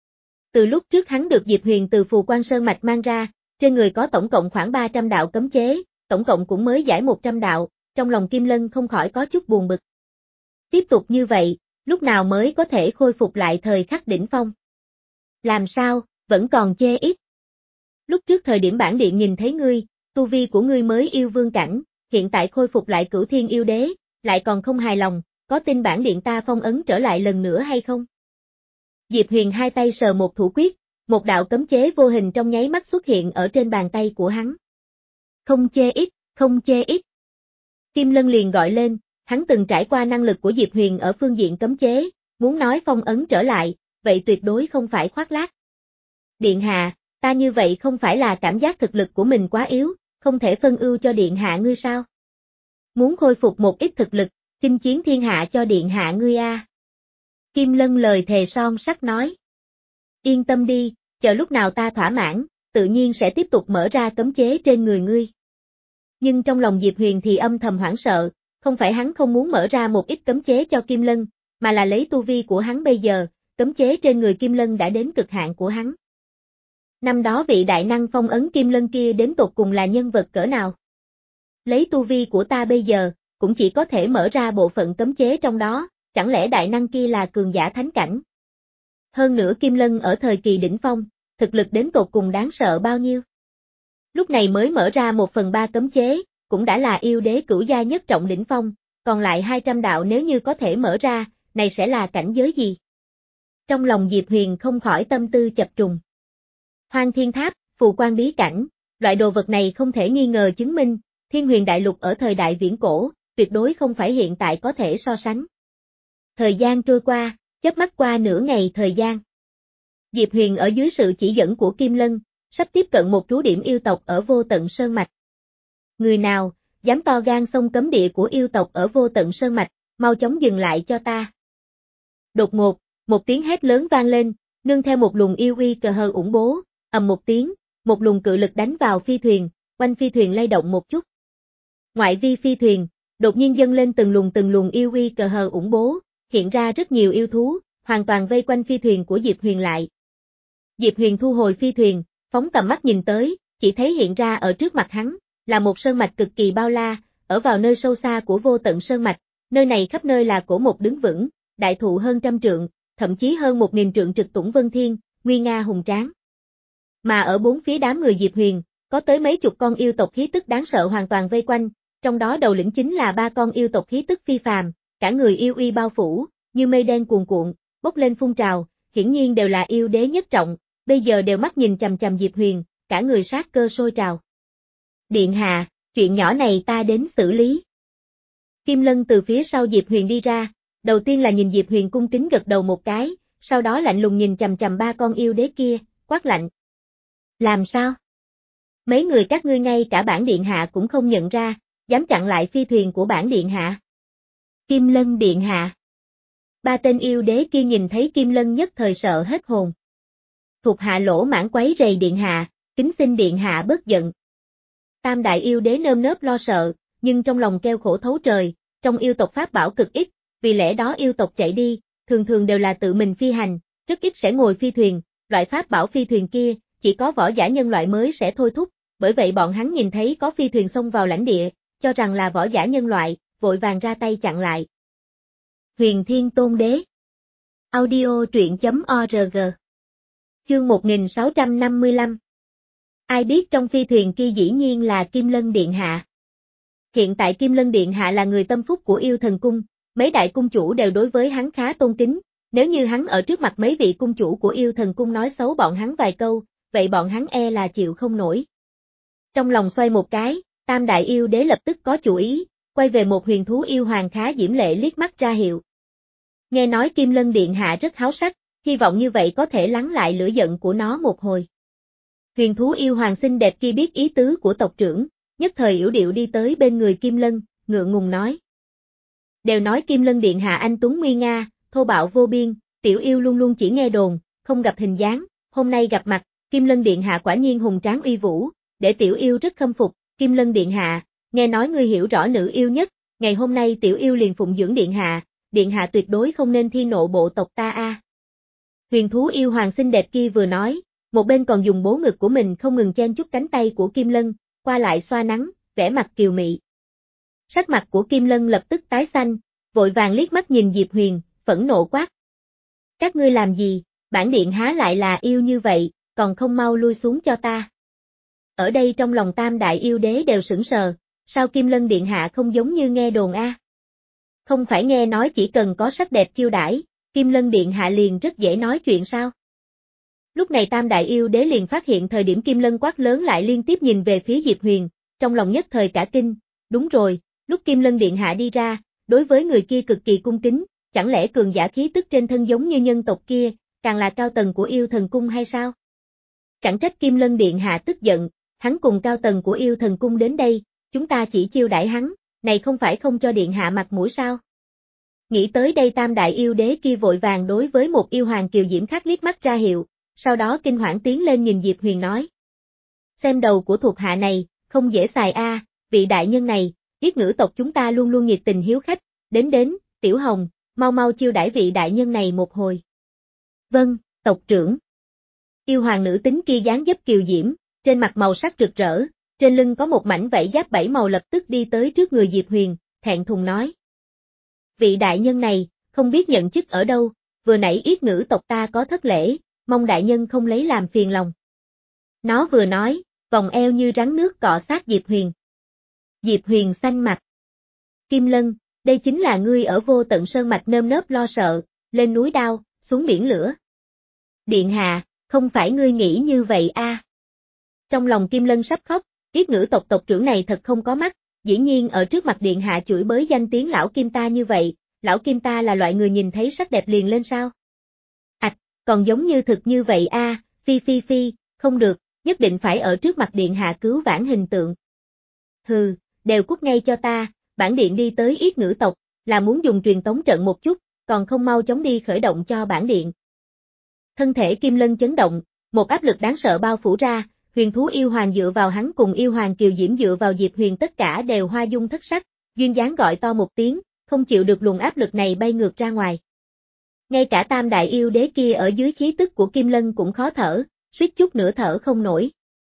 Từ lúc trước hắn được Diệp Huyền từ Phù Quan Sơn Mạch mang ra, trên người có tổng cộng khoảng ba trăm đạo cấm chế, tổng cộng cũng mới giải một trăm đạo, trong lòng Kim Lân không khỏi có chút buồn bực. Tiếp tục như vậy, lúc nào mới có thể khôi phục lại thời khắc đỉnh phong? Làm sao, vẫn còn chê ít. Lúc trước thời điểm bản điện nhìn thấy ngươi, tu vi của ngươi mới yêu vương cảnh, hiện tại khôi phục lại cửu thiên yêu đế, lại còn không hài lòng, có tin bản điện ta phong ấn trở lại lần nữa hay không? Diệp Huyền hai tay sờ một thủ quyết, một đạo cấm chế vô hình trong nháy mắt xuất hiện ở trên bàn tay của hắn. Không chê ít, không chê ít. Kim Lân liền gọi lên, hắn từng trải qua năng lực của Diệp Huyền ở phương diện cấm chế, muốn nói phong ấn trở lại, vậy tuyệt đối không phải khoác lác. Điện hạ, ta như vậy không phải là cảm giác thực lực của mình quá yếu, không thể phân ưu cho điện hạ ngươi sao? Muốn khôi phục một ít thực lực, chinh chiến thiên hạ cho điện hạ ngươi a. Kim Lân lời thề son sắt nói. Yên tâm đi, chờ lúc nào ta thỏa mãn, tự nhiên sẽ tiếp tục mở ra cấm chế trên người ngươi. Nhưng trong lòng Diệp Huyền thì âm thầm hoảng sợ, không phải hắn không muốn mở ra một ít cấm chế cho Kim Lân, mà là lấy tu vi của hắn bây giờ, cấm chế trên người Kim Lân đã đến cực hạn của hắn. Năm đó vị đại năng phong ấn Kim Lân kia đến tột cùng là nhân vật cỡ nào? Lấy tu vi của ta bây giờ, cũng chỉ có thể mở ra bộ phận cấm chế trong đó, chẳng lẽ đại năng kia là cường giả thánh cảnh? Hơn nữa Kim Lân ở thời kỳ đỉnh phong, thực lực đến tột cùng đáng sợ bao nhiêu? Lúc này mới mở ra một phần ba cấm chế, cũng đã là yêu đế cửu gia nhất trọng đỉnh phong, còn lại hai trăm đạo nếu như có thể mở ra, này sẽ là cảnh giới gì? Trong lòng Diệp Huyền không khỏi tâm tư chập trùng. Hoang Thiên Tháp, Phù Quan bí cảnh, loại đồ vật này không thể nghi ngờ chứng minh, Thiên Huyền Đại Lục ở thời đại viễn cổ, tuyệt đối không phải hiện tại có thể so sánh. Thời gian trôi qua, chớp mắt qua nửa ngày thời gian. Diệp Huyền ở dưới sự chỉ dẫn của Kim Lân, sắp tiếp cận một trú điểm yêu tộc ở Vô Tận Sơn Mạch. Người nào, dám to gan xông cấm địa của yêu tộc ở Vô Tận Sơn Mạch, mau chóng dừng lại cho ta. Đột ngột, một tiếng hét lớn vang lên, nương theo một luồng yêu uy cờ hờ ủng bố, ầm một tiếng, một luồng cự lực đánh vào phi thuyền, quanh phi thuyền lay động một chút. Ngoại vi phi thuyền, đột nhiên dâng lên từng luồng từng luồng yêu uy cờ hờ ủng bố, hiện ra rất nhiều yêu thú, hoàn toàn vây quanh phi thuyền của Diệp Huyền lại. Diệp Huyền thu hồi phi thuyền, phóng tầm mắt nhìn tới, chỉ thấy hiện ra ở trước mặt hắn, là một sơn mạch cực kỳ bao la, ở vào nơi sâu xa của Vô Tận Sơn Mạch, nơi này khắp nơi là cổ mục đứng vững, đại thụ hơn trăm trượng, thậm chí hơn một nghìn trượng trực tủng vân thiên, nguy nga hùng tráng. Mà ở bốn phía đám người Diệp Huyền, có tới mấy chục con yêu tộc khí tức đáng sợ hoàn toàn vây quanh, trong đó đầu lĩnh chính là ba con yêu tộc khí tức phi phàm, cả người yêu uy bao phủ, như mây đen cuồn cuộn, bốc lên phun trào, hiển nhiên đều là yêu đế nhất trọng, bây giờ đều mắt nhìn chằm chằm Diệp Huyền, cả người sát cơ sôi trào. Điện hạ, chuyện nhỏ này ta đến xử lý. Kim Lân từ phía sau Diệp Huyền đi ra, đầu tiên là nhìn Diệp Huyền cung kính gật đầu một cái, sau đó lạnh lùng nhìn chằm chằm ba con yêu đế kia, quát lạnh. Làm sao? Mấy người các ngươi ngay cả bản điện hạ cũng không nhận ra, dám chặn lại phi thuyền của bản điện hạ. Kim Lân điện hạ. Ba tên yêu đế kia nhìn thấy Kim Lân nhất thời sợ hết hồn. Thuộc hạ lỗ mãn quấy rầy điện hạ, kính xin điện hạ bớt giận. Tam đại yêu đế nơm nớp lo sợ, nhưng trong lòng kêu khổ thấu trời, trong yêu tộc pháp bảo cực ít, vì lẽ đó yêu tộc chạy đi, thường thường đều là tự mình phi hành, rất ít sẽ ngồi phi thuyền, loại pháp bảo phi thuyền kia, chỉ có võ giả nhân loại mới sẽ thôi thúc, bởi vậy bọn hắn nhìn thấy có phi thuyền xông vào lãnh địa, cho rằng là võ giả nhân loại, vội vàng ra tay chặn lại. Huyền Thiên Tôn Đế. Audio truyện chấm org. Chương một nghìn sáu trăm năm mươi lăm. Ai biết trong phi thuyền kia dĩ nhiên là Kim Lân Điện Hạ. Hiện tại Kim Lân Điện Hạ là người tâm phúc của yêu thần cung, mấy đại cung chủ đều đối với hắn khá tôn kính, nếu như hắn ở trước mặt mấy vị cung chủ của yêu thần cung nói xấu bọn hắn vài câu, vậy bọn hắn e là chịu không nổi. Trong lòng xoay một cái, tam đại yêu đế lập tức có chủ ý, quay về một huyền thú yêu hoàng khá diễm lệ liếc mắt ra hiệu. Nghe nói Kim Lân Điện Hạ rất háo sắc, hy vọng như vậy có thể lắng lại lửa giận của nó một hồi. Huyền thú yêu hoàng xinh đẹp kia biết ý tứ của tộc trưởng, nhất thời yểu điệu đi tới bên người Kim Lân, ngượng ngùng nói. Đều nói Kim Lân Điện Hạ anh tuấn nguy nga, thô bạo vô biên, tiểu yêu luôn luôn chỉ nghe đồn, không gặp hình dáng, hôm nay gặp mặt, Kim Lân Điện Hạ quả nhiên hùng tráng uy vũ, để tiểu yêu rất khâm phục, Kim Lân Điện Hạ, nghe nói ngươi hiểu rõ nữ yêu nhất, ngày hôm nay tiểu yêu liền phụng dưỡng Điện Hạ, Điện Hạ tuyệt đối không nên thi nộ bộ tộc ta a. À. Huyền thú yêu hoàng xinh đẹp kia vừa nói, một bên còn dùng bố ngực của mình không ngừng chen chúc cánh tay của Kim Lân, qua lại xoa nắng, vẻ mặt kiều mị. Sắc mặt của Kim Lân lập tức tái xanh, vội vàng liếc mắt nhìn Diệp Huyền, phẫn nộ quát. Các ngươi làm gì, bản điện há lại là yêu như vậy, còn không mau lui xuống cho ta. Ở đây trong lòng tam đại yêu đế đều sững sờ, sao Kim Lân Điện Hạ không giống như nghe đồn a? À? Không phải nghe nói chỉ cần có sắc đẹp chiêu đãi, Kim Lân Điện Hạ liền rất dễ nói chuyện sao? Lúc này tam đại yêu đế liền phát hiện thời điểm Kim Lân quát lớn lại liên tiếp nhìn về phía Diệp Huyền, trong lòng nhất thời cả kinh, đúng rồi, lúc Kim Lân Điện Hạ đi ra, đối với người kia cực kỳ cung kính, chẳng lẽ cường giả khí tức trên thân giống như nhân tộc kia, càng là cao tầng của yêu thần cung hay sao? Chẳng trách Kim Lân Điện Hạ tức giận, hắn cùng cao tầng của yêu thần cung đến đây, chúng ta chỉ chiêu đãi hắn, này không phải không cho Điện Hạ mặt mũi sao? Nghĩ tới đây tam đại yêu đế kia vội vàng đối với một yêu hoàng kiều diễm khác liếc mắt ra hiệu, sau đó kinh hoảng tiến lên nhìn Diệp Huyền nói. Xem đầu của thuộc hạ này, không dễ xài a, à, vị đại nhân này, Yết Ngữ tộc chúng ta luôn luôn nhiệt tình hiếu khách, đến đến, Tiểu Hồng, mau mau chiêu đãi vị đại nhân này một hồi. Vâng, tộc trưởng. Yêu hoàng nữ tính kia dáng dấp kiều diễm, trên mặt màu sắc rực rỡ, trên lưng có một mảnh vảy giáp bảy màu lập tức đi tới trước người Diệp Huyền, thẹn thùng nói. Vị đại nhân này, không biết nhận chức ở đâu, vừa nãy Yết Ngữ tộc ta có thất lễ, mong đại nhân không lấy làm phiền lòng. Nó vừa nói, vòng eo như rắn nước cọ sát Diệp Huyền. Diệp Huyền xanh mặt. Kim Lân, đây chính là ngươi ở Vô Tận Sơn Mạch nơm nớp lo sợ, lên núi đao, xuống biển lửa. Điện Hạ, không phải ngươi nghĩ như vậy a? À. Trong lòng Kim Lân sắp khóc, Yết Ngữ tộc tộc trưởng này thật không có mắt, dĩ nhiên ở trước mặt Điện Hạ chửi bới danh tiếng lão Kim ta như vậy, lão Kim ta là loại người nhìn thấy sắc đẹp liền lên sao? Ảch, còn giống như thực như vậy a, à, phi phi phi, không được, nhất định phải ở trước mặt Điện Hạ cứu vãn hình tượng. Hừ, đều cút ngay cho ta, bản điện đi tới Yết Ngữ tộc, là muốn dùng truyền tống trận một chút, còn không mau chóng đi khởi động cho bản điện. Thân thể Kim Lân chấn động, một áp lực đáng sợ bao phủ ra, huyền thú yêu hoàng dựa vào hắn cùng yêu hoàng kiều diễm dựa vào Diệp Huyền tất cả đều hoa dung thất sắc, duyên dáng gọi to một tiếng, không chịu được luồng áp lực này bay ngược ra ngoài. Ngay cả tam đại yêu đế kia ở dưới khí tức của Kim Lân cũng khó thở, suýt chút nữa thở không nổi.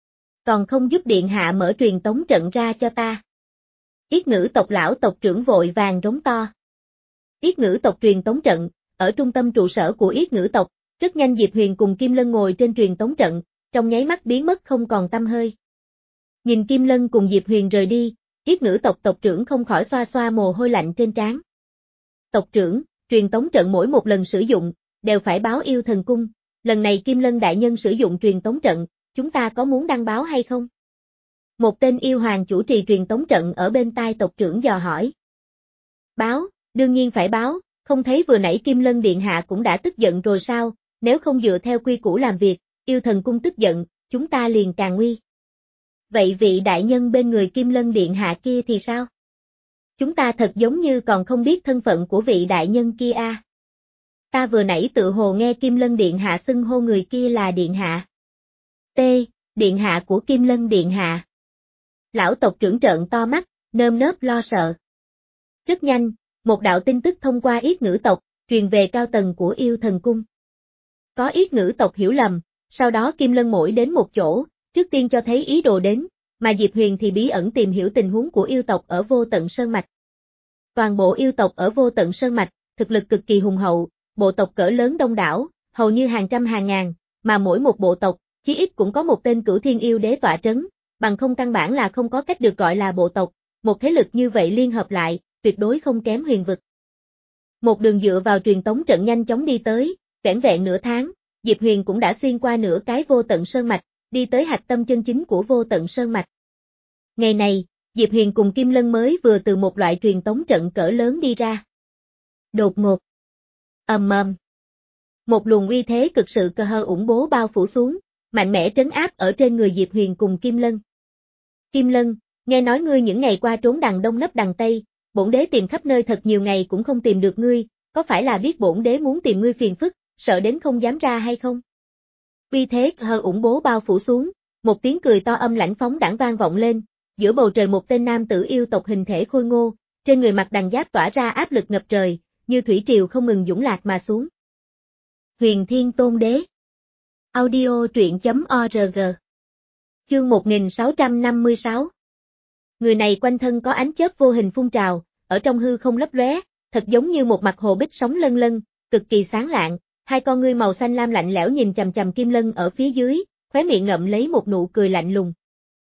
Còn không giúp Điện Hạ mở truyền tống trận ra cho ta. Yết Ngữ tộc lão tộc trưởng vội vàng rống to. Yết Ngữ tộc truyền tống trận, ở trung tâm trụ sở của Yết Ngữ tộc, rất nhanh Diệp Huyền cùng Kim Lân ngồi trên truyền tống trận, trong nháy mắt biến mất không còn tăm hơi. Nhìn Kim Lân cùng Diệp Huyền rời đi, Yết Ngữ tộc tộc trưởng không khỏi xoa xoa mồ hôi lạnh trên trán. Tộc trưởng, truyền tống trận mỗi một lần sử dụng, đều phải báo yêu thần cung, lần này Kim Lân đại nhân sử dụng truyền tống trận, chúng ta có muốn đăng báo hay không? Một tên yêu hoàng chủ trì truyền tống trận ở bên tai tộc trưởng dò hỏi. Báo, đương nhiên phải báo, không thấy vừa nãy Kim Lân Điện Hạ cũng đã tức giận rồi sao, nếu không dựa theo quy củ làm việc, yêu thần cung tức giận, chúng ta liền càng nguy. Vậy vị đại nhân bên người Kim Lân Điện Hạ kia thì sao? Chúng ta thật giống như còn không biết thân phận của vị đại nhân kia a. À. Ta vừa nãy tự hồ nghe Kim Lân Điện Hạ xưng hô người kia là Điện Hạ. T. Điện Hạ của Kim Lân Điện Hạ. Lão tộc trưởng trợn to mắt, nơm nớp lo sợ. Rất nhanh, một đạo tin tức thông qua Yết Ngữ tộc, truyền về cao tầng của yêu thần cung. Có Yết Ngữ tộc hiểu lầm, sau đó Kim Lân mỗi đến một chỗ, trước tiên cho thấy ý đồ đến, mà Diệp Huyền thì bí ẩn tìm hiểu tình huống của yêu tộc ở Vô Tận Sơn Mạch. Toàn bộ yêu tộc ở Vô Tận Sơn Mạch, thực lực cực kỳ hùng hậu, bộ tộc cỡ lớn đông đảo, hầu như hàng trăm hàng ngàn, mà mỗi một bộ tộc, chí ít cũng có một tên Cửu Thiên yêu đế tọa trấn, bằng không căn bản là không có cách được gọi là bộ tộc, một thế lực như vậy liên hợp lại, tuyệt đối không kém huyền vực. Một đường dựa vào truyền tống trận nhanh chóng đi tới, vẻn vẹn nửa tháng, Diệp Huyền cũng đã xuyên qua nửa cái Vô Tận Sơn Mạch, đi tới hạch tâm chân chính của Vô Tận Sơn Mạch. Ngày này, Diệp Huyền cùng Kim Lân mới vừa từ một loại truyền tống trận cỡ lớn đi ra. Đột ngột. Ầm ầm. Một luồng uy thế cực sự cơ hơ ủng bố bao phủ xuống, mạnh mẽ trấn áp ở trên người Diệp Huyền cùng Kim Lân. Kim Lân, Nghe nói ngươi những ngày qua trốn đằng đông nấp đằng tây, bổn đế tìm khắp nơi thật nhiều ngày cũng không tìm được ngươi, có phải là biết bổn đế muốn tìm ngươi phiền phức, sợ đến không dám ra hay không? Uy thế hờ ủng bố bao phủ xuống, một tiếng cười to âm lãnh phóng đãng vang vọng lên, giữa bầu trời một tên nam tử yêu tộc hình thể khôi ngô, trên người mặc đằng giáp tỏa ra áp lực ngập trời, như thủy triều không ngừng dũng lạc mà xuống. Huyền Thiên Tôn Đế. Audio truyện chấm org. Chương một nghìn sáu trăm năm mươi sáu. Người này quanh thân có ánh chớp vô hình phun trào, ở trong hư không lấp lóe, thật giống như một mặt hồ bích sóng lân lân, cực kỳ sáng lạng, hai con ngươi màu xanh lam lạnh lẽo nhìn chằm chằm Kim Lân ở phía dưới, khóe miệng ngậm lấy một nụ cười lạnh lùng.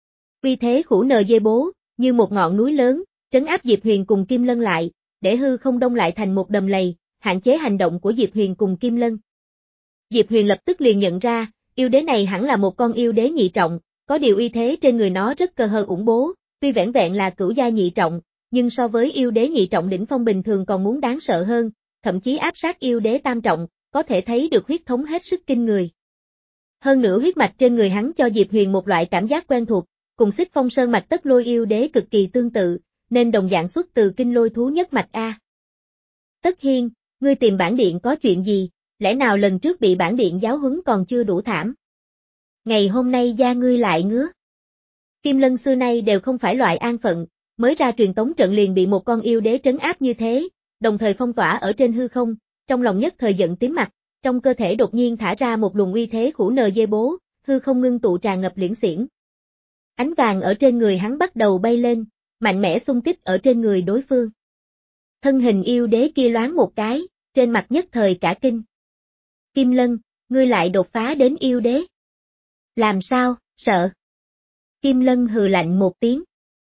Uy thế khủ nờ dê bố, như một ngọn núi lớn, trấn áp Diệp Huyền cùng Kim Lân lại, để hư không đông lại thành một đầm lầy, hạn chế hành động của Diệp Huyền cùng Kim Lân. Diệp Huyền lập tức liền nhận ra, yêu đế này hẳn là một con yêu đế nhị trọng, có điều uy thế trên người nó rất cơ hờ ủng bố, tuy vẻn vẹn là cửu gia nhị trọng, nhưng so với yêu đế nhị trọng đỉnh phong bình thường còn muốn đáng sợ hơn, thậm chí áp sát yêu đế tam trọng, có thể thấy được huyết thống hết sức kinh người. Hơn nữa huyết mạch trên người hắn cho Diệp Huyền một loại cảm giác quen thuộc, cùng Xích Phong Sơn mạch Tất Lôi yêu đế cực kỳ tương tự, nên đồng dạng xuất từ kinh lôi thú nhất mạch A. Tất Hiên, ngươi tìm bản điện có chuyện gì, lẽ nào lần trước bị bản điện giáo huấn còn chưa đủ thảm? Ngày hôm nay da ngươi lại ngứa. Kim Lân xưa nay đều không phải loại an phận, mới ra truyền tống trận liền bị một con yêu đế trấn áp như thế, đồng thời phong tỏa ở trên hư không, trong lòng nhất thời giận tím mặt, trong cơ thể đột nhiên thả ra một luồng uy thế khủ nờ dê bố, hư không ngưng tụ tràn ngập liễn xiển. Ánh vàng ở trên người hắn bắt đầu bay lên, mạnh mẽ xung kích ở trên người đối phương. Thân hình yêu đế kia loáng một cái, trên mặt nhất thời cả kinh. Kim Lân, ngươi lại đột phá đến yêu đế. Làm sao, sợ? Kim Lân hừ lạnh một tiếng.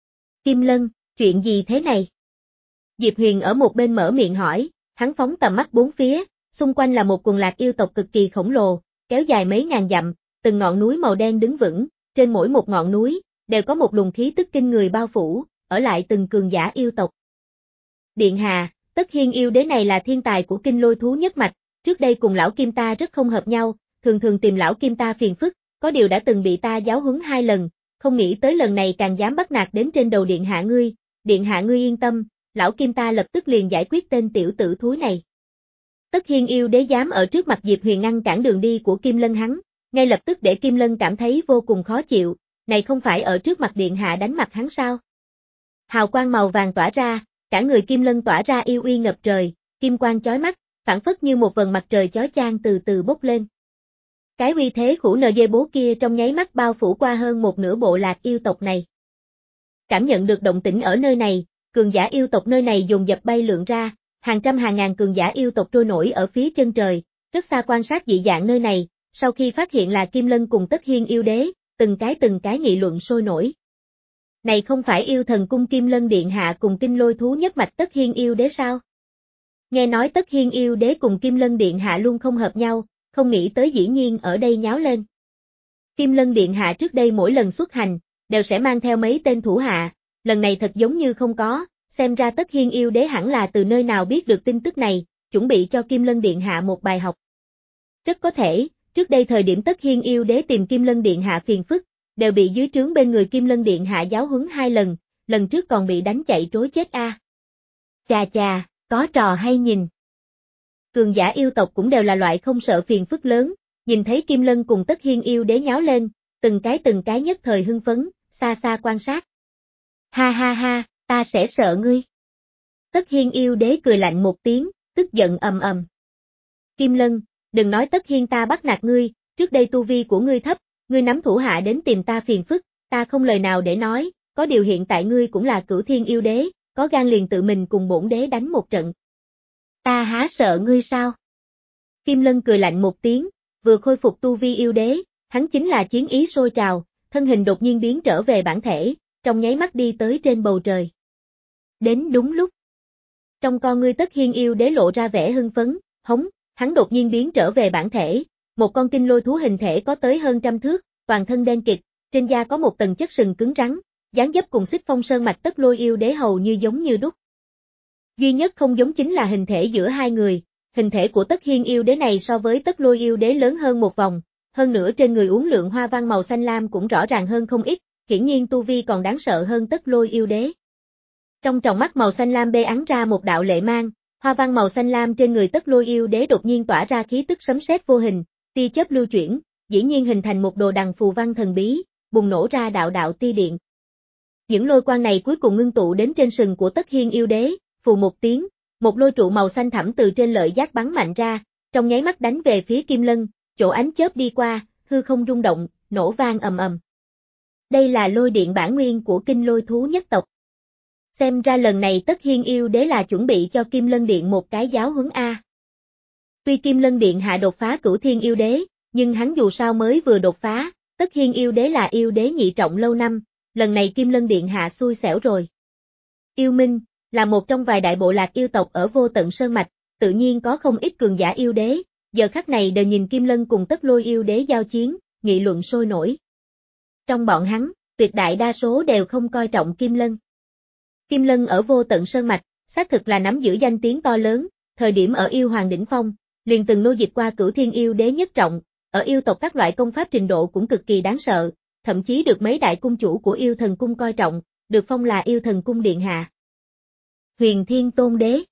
Kim Lân, chuyện gì thế này? Diệp Huyền ở một bên mở miệng hỏi, hắn phóng tầm mắt bốn phía, xung quanh là một quần lạc yêu tộc cực kỳ khổng lồ, kéo dài mấy ngàn dặm, từng ngọn núi màu đen đứng vững, trên mỗi một ngọn núi, đều có một luồng khí tức kinh người bao phủ, ở lại từng cường giả yêu tộc. Điện hạ, Tất Hiên yêu đế này là thiên tài của kinh lôi thú nhất mạch, trước đây cùng lão Kim ta rất không hợp nhau, thường thường tìm lão Kim ta phiền phức, có điều đã từng bị ta giáo huấn hai lần, không nghĩ tới lần này càng dám bắt nạt đến trên đầu điện hạ ngươi, điện hạ ngươi yên tâm, lão Kim ta lập tức liền giải quyết tên tiểu tử thúi này. Tất Hiên yêu đế dám ở trước mặt Diệp Huyền ngăn cản đường đi của Kim Lân hắn, ngay lập tức để Kim Lân cảm thấy vô cùng khó chịu, này không phải ở trước mặt điện hạ đánh mặt hắn sao? Hào quang màu vàng tỏa ra, cả người Kim Lân tỏa ra yêu uy ngập trời, kim quang chói mắt, phản phất như một vầng mặt trời chói chang từ từ bốc lên. Cái uy thế khủ nờ dê bố kia trong nháy mắt bao phủ qua hơn một nửa bộ lạc yêu tộc này. Cảm nhận được động tĩnh ở nơi này, cường giả yêu tộc nơi này dồn dập bay lượn ra, hàng trăm hàng ngàn cường giả yêu tộc trôi nổi ở phía chân trời, rất xa quan sát dị dạng nơi này, sau khi phát hiện là Kim Lân cùng Tất Hiên yêu đế, từng cái từng cái nghị luận sôi nổi. Này không phải yêu thần cung Kim Lân điện hạ cùng kinh lôi thú nhất mạch Tất Hiên yêu đế sao? Nghe nói Tất Hiên yêu đế cùng Kim Lân điện hạ luôn không hợp nhau, không nghĩ tới dĩ nhiên ở đây nháo lên. Kim Lân điện hạ trước đây mỗi lần xuất hành, đều sẽ mang theo mấy tên thủ hạ, lần này thật giống như không có, xem ra Tất Hiên yêu đế hẳn là từ nơi nào biết được tin tức này, chuẩn bị cho Kim Lân điện hạ một bài học. Rất có thể, trước đây thời điểm Tất Hiên yêu đế tìm Kim Lân điện hạ phiền phức, đều bị dưới trướng bên người Kim Lân điện hạ giáo huấn hai lần, lần trước còn bị đánh chạy trối chết a. À. Chà chà, có trò hay nhìn. Cường giả yêu tộc cũng đều là loại không sợ phiền phức lớn, nhìn thấy Kim Lân cùng Tất Hiên yêu đế nháo lên, từng cái từng cái nhất thời hưng phấn, xa xa quan sát. Ha ha ha, ta sẽ sợ ngươi. Tất Hiên yêu đế cười lạnh một tiếng, tức giận ầm ầm. Kim Lân, đừng nói Tất Hiên ta bắt nạt ngươi, trước đây tu vi của ngươi thấp, ngươi nắm thủ hạ đến tìm ta phiền phức, ta không lời nào để nói, có điều hiện tại ngươi cũng là Cửu Thiên yêu đế, có gan liền tự mình cùng bổn đế đánh một trận. Ta há sợ ngươi sao? Kim Lân cười lạnh một tiếng, vừa khôi phục tu vi yêu đế, hắn chính là chiến ý sôi trào, thân hình đột nhiên biến trở về bản thể, trong nháy mắt đi tới trên bầu trời. Đến đúng lúc. Trong con ngươi Tất Hiên yêu đế lộ ra vẻ hưng phấn, hống, hắn đột nhiên biến trở về bản thể, một con kinh lôi thú hình thể có tới hơn trăm thước, toàn thân đen kịt, trên da có một tầng chất sừng cứng rắn, dáng dấp cùng Xích Phong Sơn mạch Tất Lôi yêu đế hầu như giống như đúc. Duy nhất không giống chính là hình thể giữa hai người, hình thể của Tất Hiên yêu đế này so với Tất Lôi yêu đế lớn hơn một vòng, hơn nữa trên người uốn lượn hoa văn màu xanh lam cũng rõ ràng hơn không ít, hiển nhiên tu vi còn đáng sợ hơn Tất Lôi yêu đế. Trong tròng mắt màu xanh lam bê ắn ra một đạo lệ mang, hoa văn màu xanh lam trên người Tất Lôi yêu đế đột nhiên tỏa ra khí tức sấm sét vô hình, tia chớp lưu chuyển, dĩ nhiên hình thành một đồ đằng phù văn thần bí, bùng nổ ra đạo đạo tia điện. Những lôi quang này cuối cùng ngưng tụ đến trên sừng của Tất Hiên yêu đế, phù một tiếng, một lôi trụ màu xanh thẳm từ trên lợi giác bắn mạnh ra, trong nháy mắt đánh về phía Kim Lân, chỗ ánh chớp đi qua, hư không rung động, nổ vang ầm ầm. Đây là lôi điện bản nguyên của kinh lôi thú nhất tộc. Xem ra lần này Tất Hiên yêu đế là chuẩn bị cho Kim Lân Điện một cái giáo huấn A. Tuy Kim Lân Điện hạ đột phá Cửu Thiên yêu đế, nhưng hắn dù sao mới vừa đột phá, Tất Hiên yêu đế là yêu đế nhị trọng lâu năm, lần này Kim Lân Điện hạ xui xẻo rồi. Yêu Minh, là một trong vài đại bộ lạc yêu tộc ở Vô Tận Sơn Mạch, tự nhiên có không ít cường giả yêu đế, giờ khắc này đều nhìn Kim Lân cùng Tất Lôi yêu đế giao chiến, nghị luận sôi nổi. Trong bọn hắn, tuyệt đại đa số đều không coi trọng Kim Lân. Kim Lân ở Vô Tận Sơn Mạch, xác thực là nắm giữ danh tiếng to lớn, thời điểm ở yêu hoàng đỉnh phong, liền từng nô dịch qua Cửu Thiên yêu đế nhất trọng, ở yêu tộc các loại công pháp trình độ cũng cực kỳ đáng sợ, thậm chí được mấy đại cung chủ của yêu thần cung coi trọng, được phong là yêu thần cung điện hạ. Huyền Thiên Tôn Đế.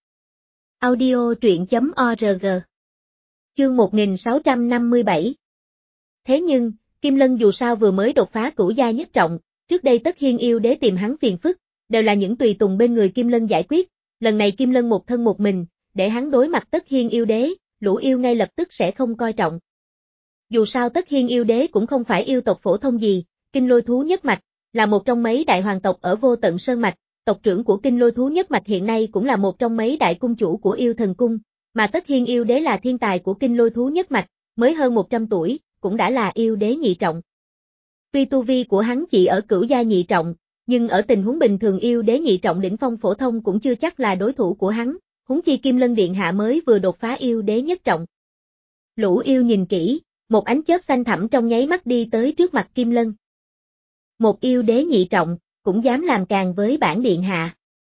Audio truyện chấm org. Chương một nghìn sáu trăm năm mươi bảy. Thế nhưng, Kim Lân dù sao vừa mới đột phá cửu gia nhất trọng, trước đây Tất Hiên yêu đế tìm hắn phiền phức, đều là những tùy tùng bên người Kim Lân giải quyết, lần này Kim Lân một thân một mình, để hắn đối mặt Tất Hiên yêu đế, lũ yêu ngay lập tức sẽ không coi trọng. Dù sao Tất Hiên yêu đế cũng không phải yêu tộc phổ thông gì, Kinh Lôi thú nhất mạch, là một trong mấy đại hoàng tộc ở Vô Tận Sơn Mạch, tộc trưởng của Kinh Lôi thú nhất mạch hiện nay cũng là một trong mấy đại cung chủ của yêu thần cung, mà Tất Hiên yêu đế là thiên tài của Kinh Lôi thú nhất mạch, mới hơn một trăm tuổi, cũng đã là yêu đế nhị trọng. Tuy tu vi của hắn chỉ ở cửu gia nhị trọng, nhưng ở tình huống bình thường yêu đế nhị trọng đỉnh phong phổ thông cũng chưa chắc là đối thủ của hắn, huống chi Kim Lân Điện hạ mới vừa đột phá yêu đế nhất trọng. Lũ yêu nhìn kỹ, một ánh chớp xanh thẳm trong nháy mắt đi tới trước mặt Kim Lân. Một yêu đế nhị trọng, cũng dám làm càng với bản điện hạ.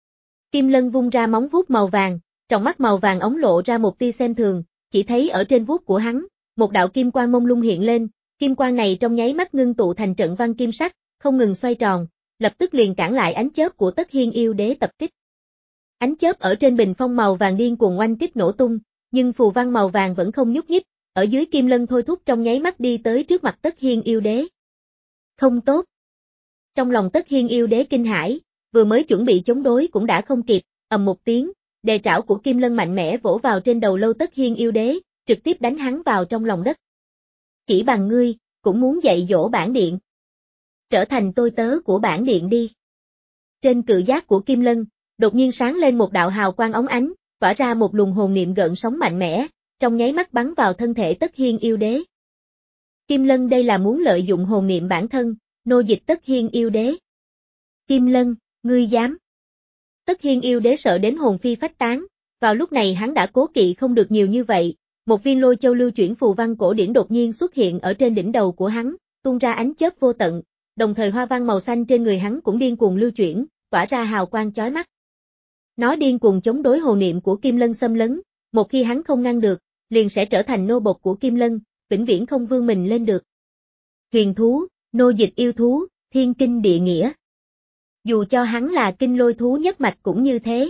Kim Lân vung ra móng vuốt màu vàng, trong mắt màu vàng ống lộ ra một tia xem thường, chỉ thấy ở trên vuốt của hắn, một đạo kim quang mông lung hiện lên, kim quang này trong nháy mắt ngưng tụ thành trận văn kim sắc, không ngừng xoay tròn, lập tức liền cản lại ánh chớp của Tất Hiên yêu đế tập kích. Ánh chớp ở trên bình phong màu vàng điên cuồng oanh kích nổ tung, nhưng phù văn màu vàng vẫn không nhúc nhích, ở dưới Kim Lân thôi thúc trong nháy mắt đi tới trước mặt Tất Hiên yêu đế. Không tốt. Trong lòng Tất Hiên yêu đế kinh hãi, vừa mới chuẩn bị chống đối cũng đã không kịp, ầm một tiếng, đề trảo của Kim Lân mạnh mẽ vỗ vào trên đầu lâu Tất Hiên yêu đế, trực tiếp đánh hắn vào trong lòng đất. Chỉ bằng ngươi, cũng muốn dạy dỗ bản điện. Trở thành tôi tớ của bản điện đi. Trên cự giác của Kim Lân, đột nhiên sáng lên một đạo hào quang óng ánh, tỏa ra một luồng hồn niệm gợn sóng mạnh mẽ, trong nháy mắt bắn vào thân thể Tất Hiên yêu đế. Kim Lân đây là muốn lợi dụng hồn niệm bản thân, nô dịch Tất Hiên yêu đế. Kim Lân, ngươi dám. Tất Hiên yêu đế sợ đến hồn phi phách tán, vào lúc này hắn đã cố kỵ không được nhiều như vậy, một viên lôi châu lưu chuyển phù văn cổ điển đột nhiên xuất hiện ở trên đỉnh đầu của hắn, tung ra ánh chớp vô tận, đồng thời hoa văn màu xanh trên người hắn cũng điên cuồng lưu chuyển, tỏa ra hào quang chói mắt. Nó điên cuồng chống đối hồn niệm của Kim Lân xâm lấn, một khi hắn không ngăn được, liền sẽ trở thành nô bộc của Kim Lân, vĩnh viễn không vươn mình lên được. Huyền thú, nô dịch yêu thú, thiên kinh địa nghĩa. Dù cho hắn là kinh lôi thú nhất mạch cũng như thế.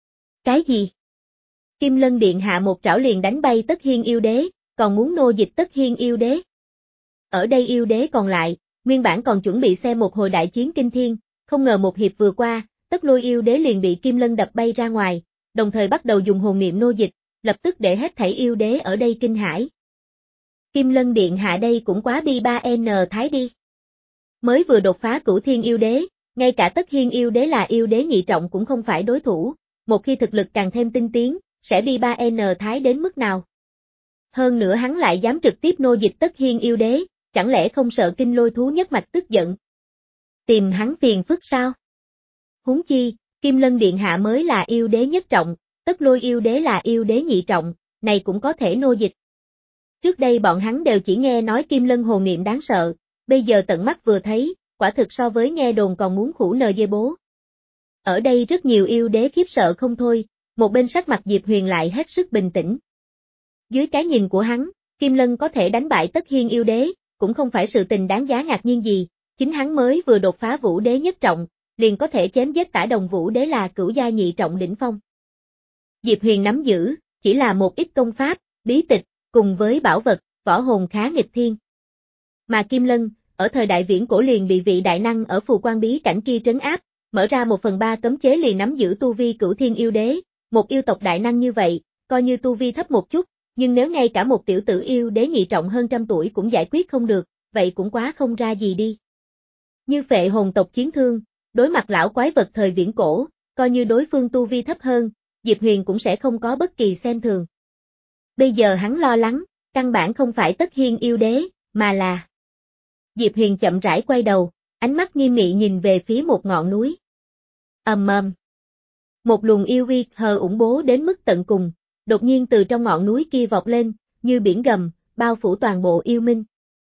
Cái gì? Kim Lân điện hạ một trảo liền đánh bay Tất Hiên yêu đế, còn muốn nô dịch Tất Hiên yêu đế. Ở đây yêu đế còn lại, nguyên bản còn chuẩn bị xem một hồi đại chiến kinh thiên, không ngờ một hiệp vừa qua, Tất Lôi yêu đế liền bị Kim Lân đập bay ra ngoài, đồng thời bắt đầu dùng hồn niệm nô dịch, lập tức để hết thảy yêu đế ở đây kinh hãi. Kim Lân điện hạ đây cũng quá bi ba N thái đi. Mới vừa đột phá Cửu Thiên yêu đế, ngay cả Tất Hiên yêu đế là yêu đế nhị trọng cũng không phải đối thủ, một khi thực lực càng thêm tinh tiến, sẽ bi ba N thái đến mức nào. Hơn nữa hắn lại dám trực tiếp nô dịch Tất Hiên yêu đế, chẳng lẽ không sợ kinh lôi thú nhất mạch tức giận? Tìm hắn phiền phức sao? Huống chi, Kim Lân điện hạ mới là yêu đế nhất trọng, Tất Lôi yêu đế là yêu đế nhị trọng, này cũng có thể nô dịch. Trước đây bọn hắn đều chỉ nghe nói Kim Lân hồn niệm đáng sợ, bây giờ tận mắt vừa thấy, quả thực so với nghe đồn còn muốn khủ nờ dê bố. Ở đây rất nhiều yêu đế khiếp sợ không thôi, một bên sắc mặt Diệp Huyền lại hết sức bình tĩnh. Dưới cái nhìn của hắn, Kim Lân có thể đánh bại Tất Hiên yêu đế, cũng không phải sự tình đáng giá ngạc nhiên gì, chính hắn mới vừa đột phá vũ đế nhất trọng, liền có thể chém giết Tả Đồng vũ đế là cửu giai nhị trọng đỉnh phong. Diệp Huyền nắm giữ, chỉ là một ít công pháp, bí tịch, cùng với bảo vật, võ hồn khá nghịch thiên. Mà Kim Lân, ở thời đại viễn cổ liền bị vị đại năng ở phù quan bí cảnh kia trấn áp, mở ra một phần ba cấm chế liền nắm giữ tu vi cửu thiên yêu đế, một yêu tộc đại năng như vậy, coi như tu vi thấp một chút, nhưng nếu ngay cả một tiểu tử yêu đế nhị trọng hơn trăm tuổi cũng giải quyết không được, vậy cũng quá không ra gì đi. Như phệ hồn tộc chiến thương, đối mặt lão quái vật thời viễn cổ, coi như đối phương tu vi thấp hơn, Diệp Huyền cũng sẽ không có bất kỳ xem thường. Bây giờ hắn lo lắng, căn bản không phải Tất Hiên yêu đế, mà là... Diệp Huyền chậm rãi quay đầu, ánh mắt nghiêm nghị nhìn về phía một ngọn núi. Ầm ầm. Một luồng yêu uy hờ ủng bố đến mức tận cùng, đột nhiên từ trong ngọn núi kia vọt lên, như biển gầm, bao phủ toàn bộ yêu minh.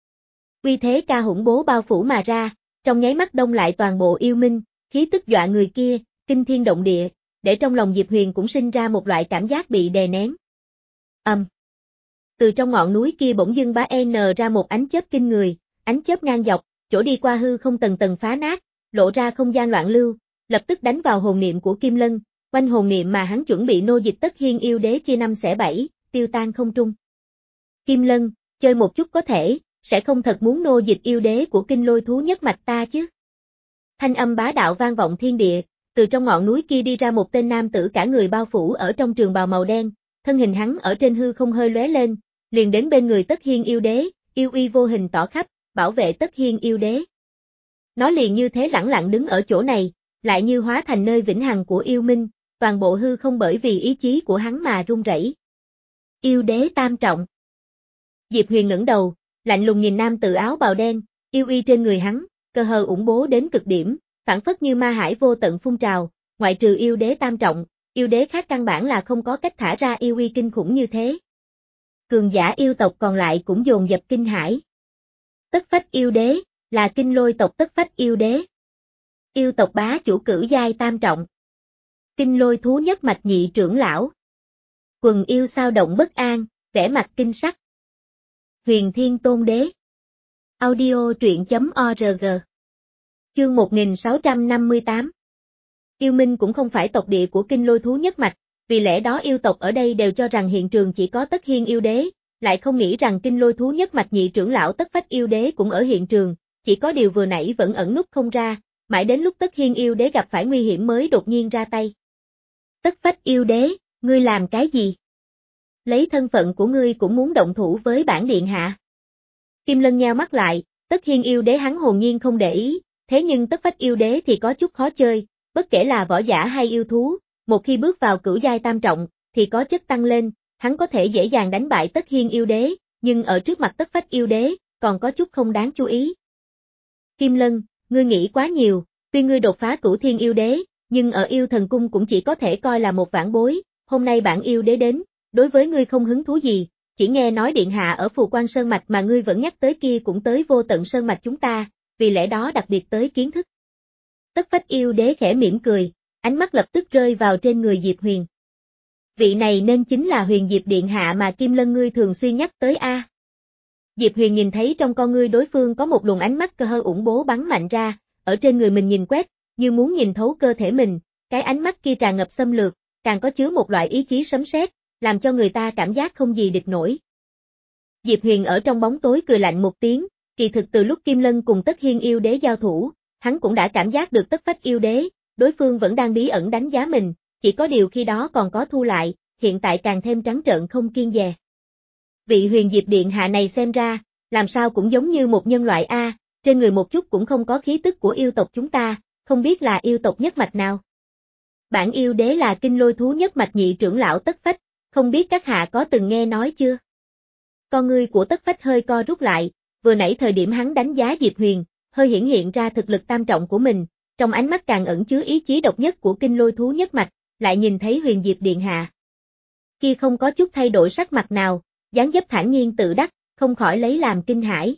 Uy thế ca hủng bố bao phủ mà ra, trong nháy mắt đông lại toàn bộ yêu minh, khí tức dọa người kia, kinh thiên động địa, để trong lòng Diệp Huyền cũng sinh ra một loại cảm giác bị đè nén. Ầm. Um. Từ trong ngọn núi kia bỗng dưng bá n ra một ánh chớp kinh người, ánh chớp ngang dọc, chỗ đi qua hư không tầng tầng phá nát, lộ ra không gian loạn lưu, lập tức đánh vào hồn niệm của Kim Lân, quanh hồn niệm mà hắn chuẩn bị nô dịch Tất Hiên yêu đế chia năm xẻ bảy, tiêu tan không trung. Kim Lân, chơi một chút có thể, sẽ không thật muốn nô dịch yêu đế của kinh lôi thú nhất mạch ta chứ. Thanh âm bá đạo vang vọng thiên địa, từ trong ngọn núi kia đi ra một tên nam tử cả người bao phủ ở trong trường bào màu đen, thân hình hắn ở trên hư không hơi lóe lên, liền đến bên người Tất Hiên yêu đế, yêu uy vô hình tỏ khắp, bảo vệ Tất Hiên yêu đế. Nó liền như thế lẳng lặng đứng ở chỗ này, lại như hóa thành nơi vĩnh hằng của yêu minh, toàn bộ hư không bởi vì ý chí của hắn mà rung rẩy. Yêu đế tam trọng. Diệp Huyền ngẩng đầu, lạnh lùng nhìn nam tử áo bào đen, yêu uy trên người hắn, cơ hờ ủng bố đến cực điểm, phản phất như ma hải vô tận phun trào, ngoại trừ yêu đế tam trọng, yêu đế khác căn bản là không có cách thả ra yêu uy kinh khủng như thế. Cường giả yêu tộc còn lại cũng dồn dập kinh hãi. Tất Phách yêu đế, là kinh lôi tộc Tất Phách yêu đế. Yêu tộc bá chủ cửu giai tam trọng. Kinh lôi thú nhất mạch nhị trưởng lão. Quần yêu sao động bất an, vẻ mặt kinh sắc. Huyền Thiên Tôn Đế. Audio truyện chấm org. Chương một nghìn sáu trăm năm mươi tám. Yêu Minh cũng không phải tộc địa của kinh lôi thú nhất mạch, vì lẽ đó yêu tộc ở đây đều cho rằng hiện trường chỉ có Tất Hiên yêu đế, lại không nghĩ rằng kinh lôi thú nhất mạch nhị trưởng lão Tất Phách yêu đế cũng ở hiện trường, chỉ có điều vừa nãy vẫn ẩn nút không ra, mãi đến lúc Tất Hiên yêu đế gặp phải nguy hiểm mới đột nhiên ra tay. Tất Phách yêu đế, ngươi làm cái gì? Lấy thân phận của ngươi cũng muốn động thủ với bản điện hạ. Kim Lân nheo mắt lại, Tất Hiên yêu đế hắn hồn nhiên không để ý, thế nhưng Tất Phách yêu đế thì có chút khó chơi, bất kể là võ giả hay yêu thú, một khi bước vào cửu giai tam trọng, thì có chất tăng lên, hắn có thể dễ dàng đánh bại Tất Hiên yêu đế, nhưng ở trước mặt Tất Phách yêu đế, còn có chút không đáng chú ý. Kim Lân, ngươi nghĩ quá nhiều, tuy ngươi đột phá cửu thiên yêu đế, nhưng ở yêu thần cung cũng chỉ có thể coi là một vãn bối, hôm nay bản yêu đế đến, đối với ngươi không hứng thú gì, chỉ nghe nói điện hạ ở Phù Quan Sơn Mạch mà ngươi vẫn nhắc tới kia cũng tới Vô Tận Sơn Mạch chúng ta, vì lẽ đó đặc biệt tới kiến thức. Tất Phách yêu đế khẽ mỉm cười, ánh mắt lập tức rơi vào trên người Diệp Huyền. Vị này nên chính là Huyền Diệp điện hạ mà Kim Lân ngươi thường xuyên nhắc tới a. Diệp Huyền nhìn thấy trong con ngươi đối phương có một luồng ánh mắt cơ hơ ủng bố bắn mạnh ra, ở trên người mình nhìn quét, như muốn nhìn thấu cơ thể mình, cái ánh mắt kia tràn ngập xâm lược, càng có chứa một loại ý chí sấm sét, làm cho người ta cảm giác không gì địch nổi. Diệp Huyền ở trong bóng tối cười lạnh một tiếng, kỳ thực từ lúc Kim Lân cùng Tất Hiên yêu đế giao thủ, hắn cũng đã cảm giác được Tất Phách yêu đế, đối phương vẫn đang bí ẩn đánh giá mình, chỉ có điều khi đó còn có thu lại, hiện tại càng thêm trắng trợn không kiêng dè. Vị Huyền Diệp điện hạ này xem ra, làm sao cũng giống như một nhân loại a, trên người một chút cũng không có khí tức của yêu tộc chúng ta, không biết là yêu tộc nhất mạch nào. Bản yêu đế là kinh lôi thú nhất mạch nhị trưởng lão Tất Phách, không biết các hạ có từng nghe nói chưa? Con ngươi của Tất Phách hơi co rút lại, vừa nãy thời điểm hắn đánh giá Diệp Huyền, hơi hiển hiện ra thực lực tam trọng của mình, trong ánh mắt càng ẩn chứa ý chí độc nhất của kinh lôi thú nhất mạch, lại nhìn thấy Huyền Diệp điện hạ. Kia không có chút thay đổi sắc mặt nào, dáng dấp thản nhiên tự đắc, không khỏi lấy làm kinh hãi.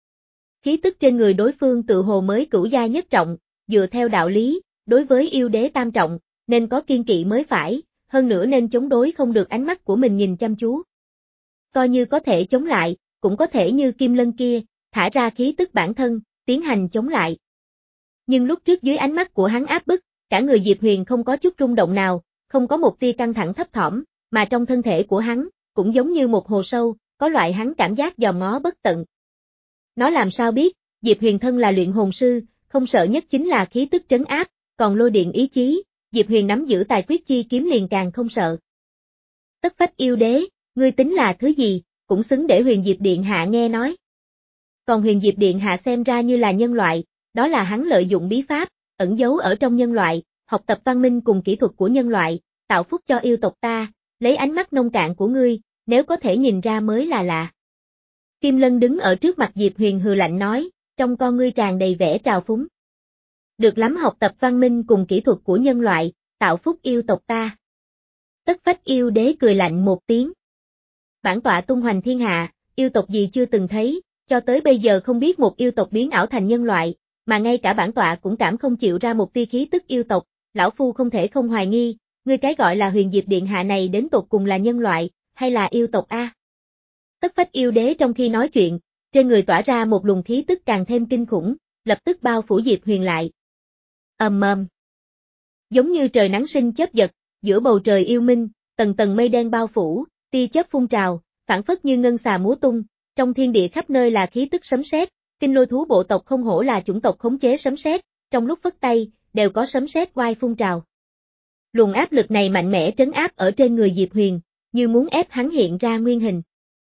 Khí tức trên người đối phương tự hồ mới cửu giai nhất trọng, dựa theo đạo lý, đối với yêu đế tam trọng, nên có kiên kỵ mới phải, hơn nữa nên chống đối không được ánh mắt của mình nhìn chăm chú. Coi như có thể chống lại, cũng có thể như Kim Lân kia, thả ra khí tức bản thân, tiến hành chống lại. Nhưng lúc trước dưới ánh mắt của hắn áp bức, cả người Diệp Huyền không có chút rung động nào, không có một tia căng thẳng thấp thỏm, mà trong thân thể của hắn, cũng giống như một hồ sâu, có loại hắn cảm giác dòm ngó bất tận. Nó làm sao biết, Diệp Huyền thân là luyện hồn sư, không sợ nhất chính là khí tức trấn áp, còn lôi điện ý chí, Diệp Huyền nắm giữ tài quyết chi kiếm liền càng không sợ. Tất phách yêu đế, ngươi tính là thứ gì, cũng xứng để Huyền Diệp Điện Hạ nghe nói. Còn Huyền Diệp Điện Hạ xem ra như là nhân loại, đó là hắn lợi dụng bí pháp, ẩn giấu ở trong nhân loại, học tập văn minh cùng kỹ thuật của nhân loại, tạo phúc cho yêu tộc ta, lấy ánh mắt nông cạn của ngươi, nếu có thể nhìn ra mới là lạ. Kim Lân đứng ở trước mặt Diệp Huyền hừ lạnh nói, trong con ngươi tràn đầy vẻ trào phúng. Được lắm, học tập văn minh cùng kỹ thuật của nhân loại, tạo phúc yêu tộc ta. Tất phách yêu đế cười lạnh một tiếng. Bản tọa tung hoành thiên hạ, yêu tộc gì chưa từng thấy, cho tới bây giờ không biết một yêu tộc biến ảo thành nhân loại, mà ngay cả bản tọa cũng cảm không chịu ra một tia khí tức yêu tộc, lão phu không thể không hoài nghi, ngươi cái gọi là Huyền Diệp Điện Hạ này đến tột cùng là nhân loại, hay là yêu tộc a? Tất phách yêu đế trong khi nói chuyện, trên người tỏa ra một luồng khí tức càng thêm kinh khủng, lập tức bao phủ Diệp Huyền lại. Ầm ầm. Giống như trời nắng sinh chớp giật, giữa bầu trời yêu minh, tầng tầng mây đen bao phủ, tia chớp phun trào, phảng phất như ngân xà múa tung, trong thiên địa khắp nơi là khí tức sấm sét, Kinh Lôi thú bộ tộc không hổ là chủng tộc khống chế sấm sét, trong lúc phất tay, đều có sấm sét oai phun trào. Luồng áp lực này mạnh mẽ trấn áp ở trên người Diệp Huyền, như muốn ép hắn hiện ra nguyên hình.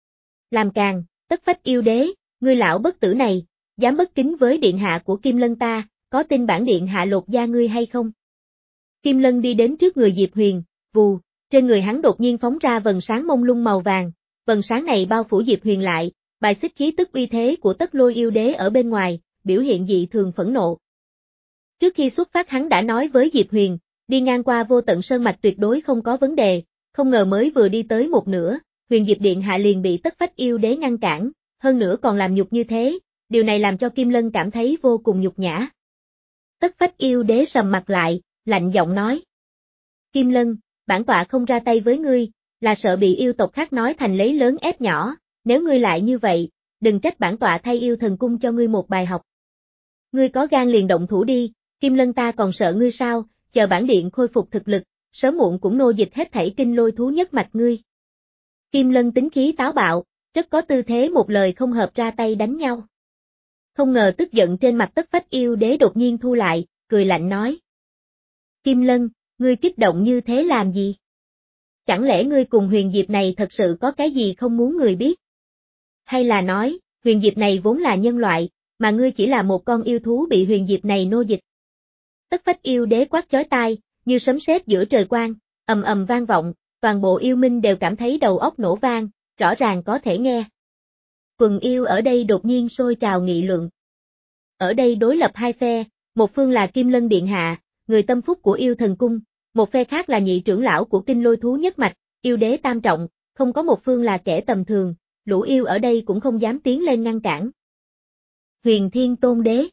Làm càng, tất phách yêu đế, ngươi lão bất tử này, dám bất kính với điện hạ của Kim Lân ta, có tin bản điện hạ lột da ngươi hay không? Kim Lân đi đến trước người Diệp Huyền, vù, trên người hắn đột nhiên phóng ra vầng sáng mông lung màu vàng, vầng sáng này bao phủ Diệp Huyền lại, bài xích khí tức uy thế của Tất Lôi yêu đế ở bên ngoài, biểu hiện dị thường phẫn nộ. Trước khi xuất phát hắn đã nói với Diệp Huyền, đi ngang qua Vô Tận Sơn Mạch tuyệt đối không có vấn đề, không ngờ mới vừa đi tới một nửa, Huyền Diệp Điện Hạ liền bị Tất phách yêu đế ngăn cản, hơn nữa còn làm nhục như thế, điều này làm cho Kim Lân cảm thấy vô cùng nhục nhã. Tất phách yêu đế sầm mặt lại, lạnh giọng nói. Kim Lân, bản tọa không ra tay với ngươi, là sợ bị yêu tộc khác nói thành lấy lớn ép nhỏ, nếu ngươi lại như vậy, đừng trách bản tọa thay yêu thần cung cho ngươi một bài học. Ngươi có gan liền động thủ đi, Kim Lân ta còn sợ ngươi sao, chờ bản điện khôi phục thực lực, sớm muộn cũng nô dịch hết thảy kinh lôi thú nhất mạch ngươi. Kim Lân tính khí táo bạo, rất có tư thế một lời không hợp ra tay đánh nhau. Không ngờ tức giận trên mặt Tất phách yêu đế đột nhiên thu lại, cười lạnh nói. Kim Lân, ngươi kích động như thế làm gì? Chẳng lẽ ngươi cùng Huyền Diệp này thật sự có cái gì không muốn người biết? Hay là nói, Huyền Diệp này vốn là nhân loại, mà ngươi chỉ là một con yêu thú bị Huyền Diệp này nô dịch? Tất phách yêu đế quát chói tai, như sấm sét giữa trời quang, ầm ầm vang vọng, toàn bộ yêu minh đều cảm thấy đầu óc nổ vang, rõ ràng có thể nghe. Quần yêu ở đây đột nhiên sôi trào nghị luận. Ở đây đối lập hai phe, một phương là Kim Lân Điện Hạ, người tâm phúc của yêu thần cung, một phe khác là nhị trưởng lão của kinh lôi thú nhất mạch, yêu đế tam trọng, không có một phương là kẻ tầm thường, lũ yêu ở đây cũng không dám tiến lên ngăn cản. Huyền Thiên Tôn Đế.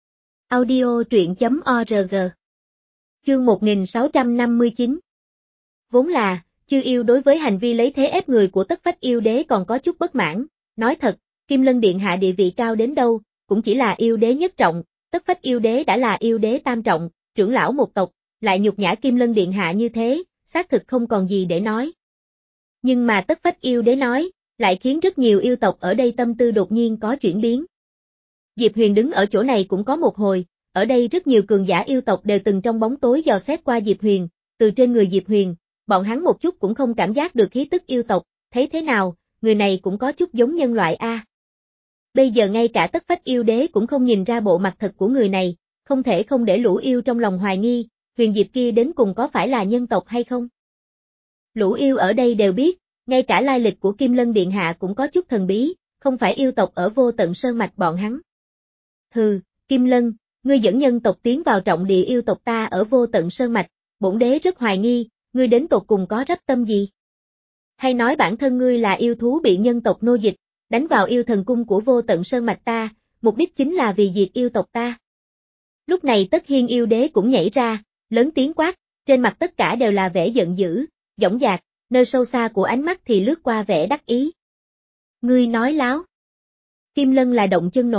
Audio truyện chấm org. Chương một nghìn sáu trăm năm mươi chín. Vốn là, chư yêu đối với hành vi lấy thế ép người của Tất phách yêu đế còn có chút bất mãn, nói thật, Kim Lân Điện Hạ địa vị cao đến đâu, cũng chỉ là yêu đế nhất trọng, Tất phách yêu đế đã là yêu đế tam trọng, trưởng lão một tộc, lại nhục nhã Kim Lân Điện Hạ như thế, xác thực không còn gì để nói. Nhưng mà Tất phách yêu đế nói, lại khiến rất nhiều yêu tộc ở đây tâm tư đột nhiên có chuyển biến. Diệp Huyền đứng ở chỗ này cũng có một hồi, ở đây rất nhiều cường giả yêu tộc đều từng trong bóng tối dò xét qua Diệp Huyền, từ trên người Diệp Huyền, bọn hắn một chút cũng không cảm giác được khí tức yêu tộc, thấy thế nào, người này cũng có chút giống nhân loại a. Bây giờ ngay cả Tất phách yêu đế cũng không nhìn ra bộ mặt thật của người này, không thể không để lũ yêu trong lòng hoài nghi, Huyền Diệp kia đến cùng có phải là nhân tộc hay không? Lũ yêu ở đây đều biết, ngay cả lai lịch của Kim Lân Điện Hạ cũng có chút thần bí, không phải yêu tộc ở Vô Tận Sơn Mạch bọn hắn. Hừ, Kim Lân, ngươi dẫn nhân tộc tiến vào trọng địa yêu tộc ta ở Vô Tận Sơn Mạch, bổn đế rất hoài nghi, ngươi đến tột cùng có rắp tâm gì? Hay nói bản thân ngươi là yêu thú bị nhân tộc nô dịch, đánh vào yêu thần cung của Vô Tận Sơn Mạch ta, mục đích chính là vì diệt yêu tộc ta. Lúc này Tất Hiên yêu đế cũng nhảy ra, lớn tiếng quát, trên mặt tất cả đều là vẻ giận dữ, dõng dạc, nơi sâu xa của ánh mắt thì lướt qua vẻ đắc ý. Ngươi nói láo. Kim Lân là động chân nộ,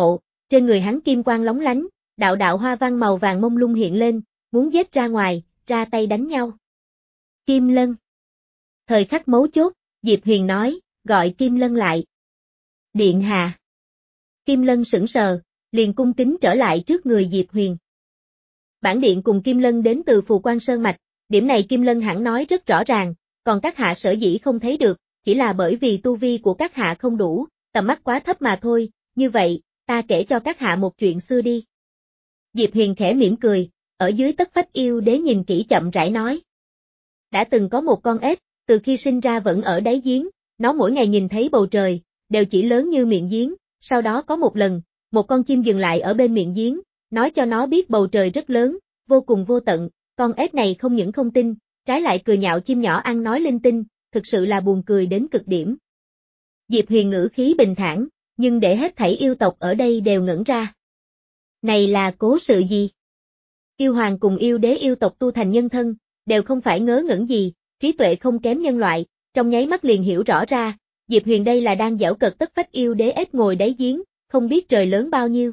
trên người hắn kim quang lóng lánh, đạo đạo hoa văn màu vàng mông lung hiện lên, muốn giết ra ngoài, ra tay đánh nhau. Kim Lân. Thời khắc mấu chốt, Diệp Huyền nói, gọi Kim Lân lại. Điện hạ. Kim Lân sững sờ, liền cung kính trở lại trước người Diệp Huyền. Bản điện cùng Kim Lân đến từ Phù Quan Sơn Mạch, điểm này Kim Lân hẳn nói rất rõ ràng, còn các hạ sở dĩ không thấy được, chỉ là bởi vì tu vi của các hạ không đủ, tầm mắt quá thấp mà thôi, như vậy, ta kể cho các hạ một chuyện xưa đi. Diệp Huyền khẽ mỉm cười, ở dưới Tất Phách Yêu Đế nhìn kỹ chậm rãi nói. Đã từng có một con ếch, từ khi sinh ra vẫn ở đáy giếng, nó mỗi ngày nhìn thấy bầu trời, đều chỉ lớn như miệng giếng, sau đó có một lần, một con chim dừng lại ở bên miệng giếng, nói cho nó biết bầu trời rất lớn, vô cùng vô tận, con ếch này không những không tin, trái lại cười nhạo chim nhỏ ăn nói linh tinh, thực sự là buồn cười đến cực điểm. Diệp Huyền ngữ khí bình thản, nhưng để hết thảy yêu tộc ở đây đều ngẩn ra. Này là cố sự gì? Yêu hoàng cùng yêu đế yêu tộc tu thành nhân thân, đều không phải ngớ ngẩn gì, trí tuệ không kém nhân loại, trong nháy mắt liền hiểu rõ ra, Diệp Huyền đây là đang giễu cợt Tất Phách Yêu Đế ếch ngồi đáy giếng, không biết trời lớn bao nhiêu.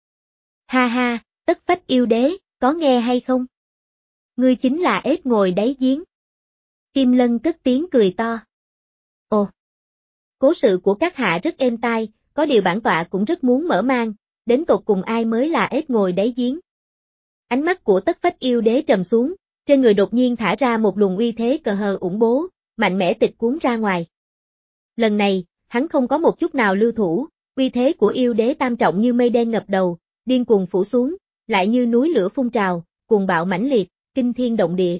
Ha ha, Tất Phách Yêu Đế, có nghe hay không? Ngươi chính là ếch ngồi đáy giếng. Kim Lân cất tiếng cười to. Ồ, cố sự của các hạ rất êm tai, có điều bản tọa cũng rất muốn mở mang, đến tột cùng ai mới là ếch ngồi đáy giếng. Ánh mắt của Tất Phách Yêu Đế trầm xuống, trên người đột nhiên thả ra một luồng uy thế cờ hờ ủng bố, mạnh mẽ tịch cuốn ra ngoài. Lần này, hắn không có một chút nào lưu thủ, uy thế của yêu đế tam trọng như mây đen ngập đầu, điên cuồng phủ xuống, lại như núi lửa phun trào, cuồng bạo mãnh liệt, kinh thiên động địa.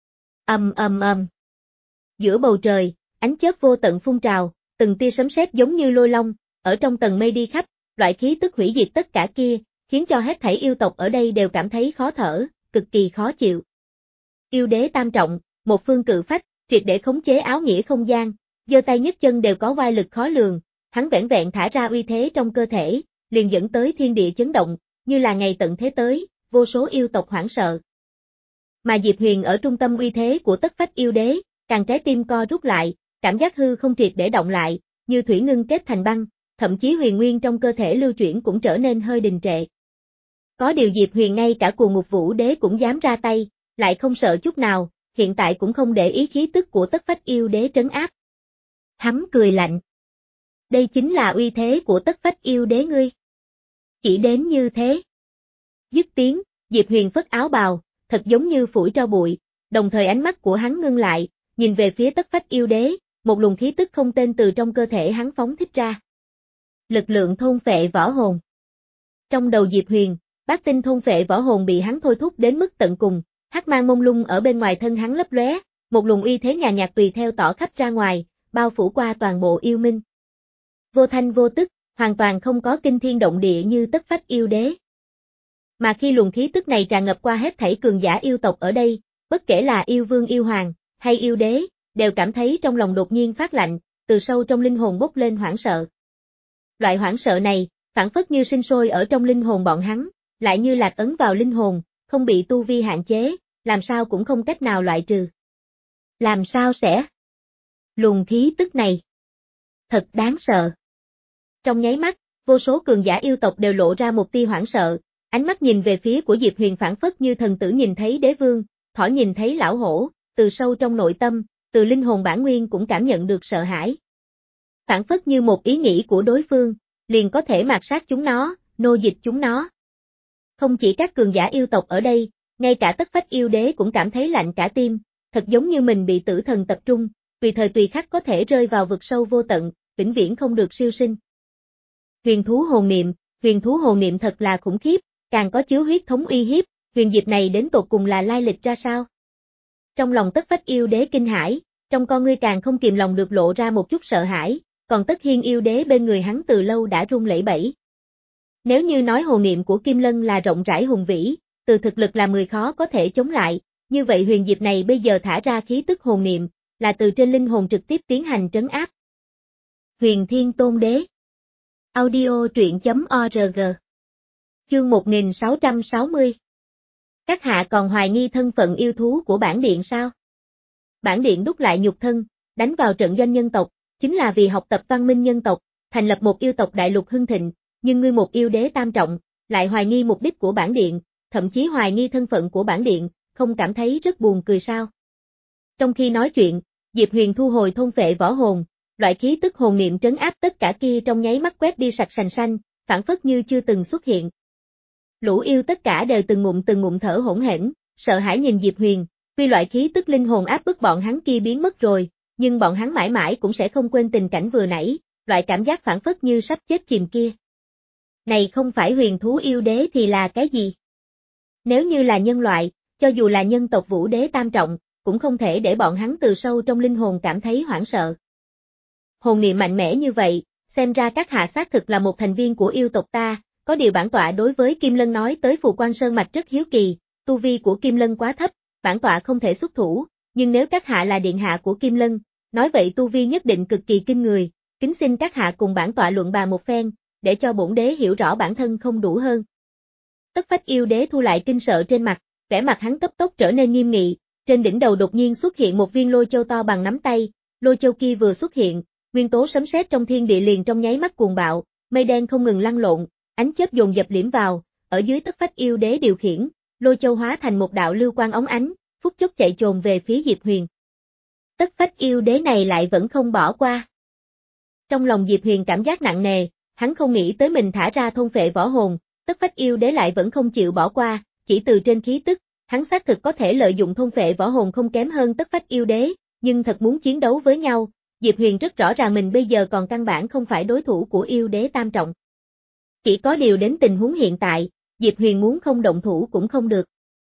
Ầm ầm ầm. Giữa bầu trời, ánh chớp vô tận phun trào, từng tia sấm sét giống như lôi long, ở trong tầng mây đi khắp, loại khí tức hủy diệt tất cả kia, khiến cho hết thảy yêu tộc ở đây đều cảm thấy khó thở, cực kỳ khó chịu. Yêu đế tam trọng, một phương cự phách, triệt để khống chế áo nghĩa không gian, giơ tay nhấc chân đều có oai lực khó lường, hắn vẻn vẹn thả ra uy thế trong cơ thể, liền dẫn tới thiên địa chấn động, như là ngày tận thế tới, vô số yêu tộc hoảng sợ. Mà Diệp Huyền ở trung tâm uy thế của Tất Phách Yêu Đế, càng trái tim co rút lại, cảm giác hư không triệt để động lại, như thủy ngưng kết thành băng, thậm chí huyền nguyên trong cơ thể lưu chuyển cũng trở nên hơi đình trệ. Có điều Diệp Huyền ngay cả Cuồng Ngục Vũ Đế cũng dám ra tay, lại không sợ chút nào, hiện tại cũng không để ý khí tức của Tất Phách Yêu Đế trấn áp. Hắn cười lạnh. Đây chính là uy thế của Tất Phách Yêu Đế ngươi. Chỉ đến như thế. Dứt tiếng, Diệp Huyền phất áo bào, thật giống như phủi tro bụi, đồng thời ánh mắt của hắn ngưng lại, nhìn về phía Tất Phách Yêu Đế, một luồng khí tức không tên từ trong cơ thể hắn phóng thích ra. Lực lượng thôn phệ võ hồn. Trong đầu Diệp Huyền, bát tinh thôn phệ võ hồn bị hắn thôi thúc đến mức tận cùng, hắc mang mông lung ở bên ngoài thân hắn lấp lóe, một luồng uy thế nhàn nhạt tùy theo tỏ khắp ra ngoài, bao phủ qua toàn bộ yêu minh. Vô thanh vô tức, hoàn toàn không có kinh thiên động địa như Tất Phách Yêu Đế. Mà khi luồng khí tức này tràn ngập qua hết thảy cường giả yêu tộc ở đây, bất kể là yêu vương yêu hoàng, hay yêu đế, đều cảm thấy trong lòng đột nhiên phát lạnh, từ sâu trong linh hồn bốc lên hoảng sợ. Loại hoảng sợ này, phản phất như sinh sôi ở trong linh hồn bọn hắn, lại như lạc ấn vào linh hồn, không bị tu vi hạn chế, làm sao cũng không cách nào loại trừ. Làm sao sẽ? Luồng khí tức này. Thật đáng sợ. Trong nháy mắt, vô số cường giả yêu tộc đều lộ ra một tia hoảng sợ, ánh mắt nhìn về phía của Diệp Huyền phản phất như thần tử nhìn thấy đế vương, thỏ nhìn thấy lão hổ, từ sâu trong nội tâm, từ linh hồn bản nguyên cũng cảm nhận được sợ hãi. Phản phất như một ý nghĩ của đối phương, liền có thể mạt sát chúng nó, nô dịch chúng nó. Không chỉ các cường giả yêu tộc ở đây, ngay cả Tất Phách Yêu Đế cũng cảm thấy lạnh cả tim, thật giống như mình bị tử thần tập trung, tùy thời tùy khắc có thể rơi vào vực sâu vô tận, vĩnh viễn không được siêu sinh. Huyền thú hồn niệm, huyền thú hồn niệm thật là khủng khiếp, càng có chứa huyết thống uy hiếp, huyền diệp này đến tột cùng là lai lịch ra sao? Trong lòng Tất Phách Yêu Đế kinh hãi, trong con ngươi càng không kìm lòng được lộ ra một chút sợ hãi, còn Tất Hiên Yêu Đế bên người hắn từ lâu đã run lẩy bẩy. Nếu như nói hồn niệm của Kim Lân là rộng rãi hùng vĩ, từ thực lực là mười khó có thể chống lại, như vậy huyền diệp này bây giờ thả ra khí tức hồn niệm, là từ trên linh hồn trực tiếp tiến hành trấn áp. Huyền Thiên Tôn Đế. Audio truyện chấm org. Chương một nghìn sáu trăm sáu mươi. Các hạ còn hoài nghi thân phận yêu thú của bản điện sao? Bản điện đúc lại nhục thân, đánh vào trận doanh nhân tộc, chính là vì học tập văn minh nhân tộc, thành lập một yêu tộc đại lục hưng thịnh, nhưng ngươi một yêu đế tam trọng, lại hoài nghi mục đích của bản điện, thậm chí hoài nghi thân phận của bản điện, không cảm thấy rất buồn cười sao? Trong khi nói chuyện, Diệp Huyền thu hồi thôn phệ võ hồn, loại khí tức hồn niệm trấn áp tất cả kia trong nháy mắt quét đi sạch sành xanh, phản phất như chưa từng xuất hiện. Lũ yêu tất cả đều từng ngụm từng ngụm thở hỗn hển, sợ hãi nhìn Diệp Huyền, tuy loại khí tức linh hồn áp bức bọn hắn kia biến mất rồi, nhưng bọn hắn mãi mãi cũng sẽ không quên tình cảnh vừa nãy, loại cảm giác phản phất như sắp chết chìm kia. Này không phải huyền thú yêu đế thì là cái gì? Nếu như là nhân loại, cho dù là nhân tộc vũ đế tam trọng, cũng không thể để bọn hắn từ sâu trong linh hồn cảm thấy hoảng sợ. Hồn niệm mạnh mẽ như vậy, xem ra các hạ xác thực là một thành viên của yêu tộc ta, có điều bản tọa đối với Kim Lân nói tới Phù Quang Sơn Mạch rất hiếu kỳ, tu vi của Kim Lân quá thấp, bản tọa không thể xuất thủ, nhưng nếu các hạ là điện hạ của Kim Lân, nói vậy tu vi nhất định cực kỳ kinh người, kính xin các hạ cùng bản tọa luận bàn một phen, để cho bổn đế hiểu rõ bản thân không đủ hơn. Tất Phách yêu đế thu lại kinh sợ trên mặt, vẻ mặt hắn cấp tốc trở nên nghiêm nghị, trên đỉnh đầu đột nhiên xuất hiện một viên lôi châu to bằng nắm tay, lôi châu kia vừa xuất hiện, nguyên tố sấm sét trong thiên địa liền trong nháy mắt cuồng bạo, mây đen không ngừng lăn lộn, ánh chớp dồn dập liễm vào, ở dưới Tất Phách yêu đế điều khiển, lôi châu hóa thành một đạo lưu quang óng ánh, phút chốc chạy trồn về phía Diệp Huyền. Tất Phách yêu đế này lại vẫn không bỏ qua. Trong lòng Diệp Huyền cảm giác nặng nề, hắn không nghĩ tới mình thả ra thôn phệ võ hồn, Tất Phách yêu đế lại vẫn không chịu bỏ qua, chỉ từ trên khí tức, hắn xác thực có thể lợi dụng thôn phệ võ hồn không kém hơn Tất Phách yêu đế, nhưng thật muốn chiến đấu với nhau, Diệp Huyền rất rõ ràng mình bây giờ còn căn bản không phải đối thủ của yêu đế tam trọng. Chỉ có điều đến tình huống hiện tại, Diệp Huyền muốn không động thủ cũng không được.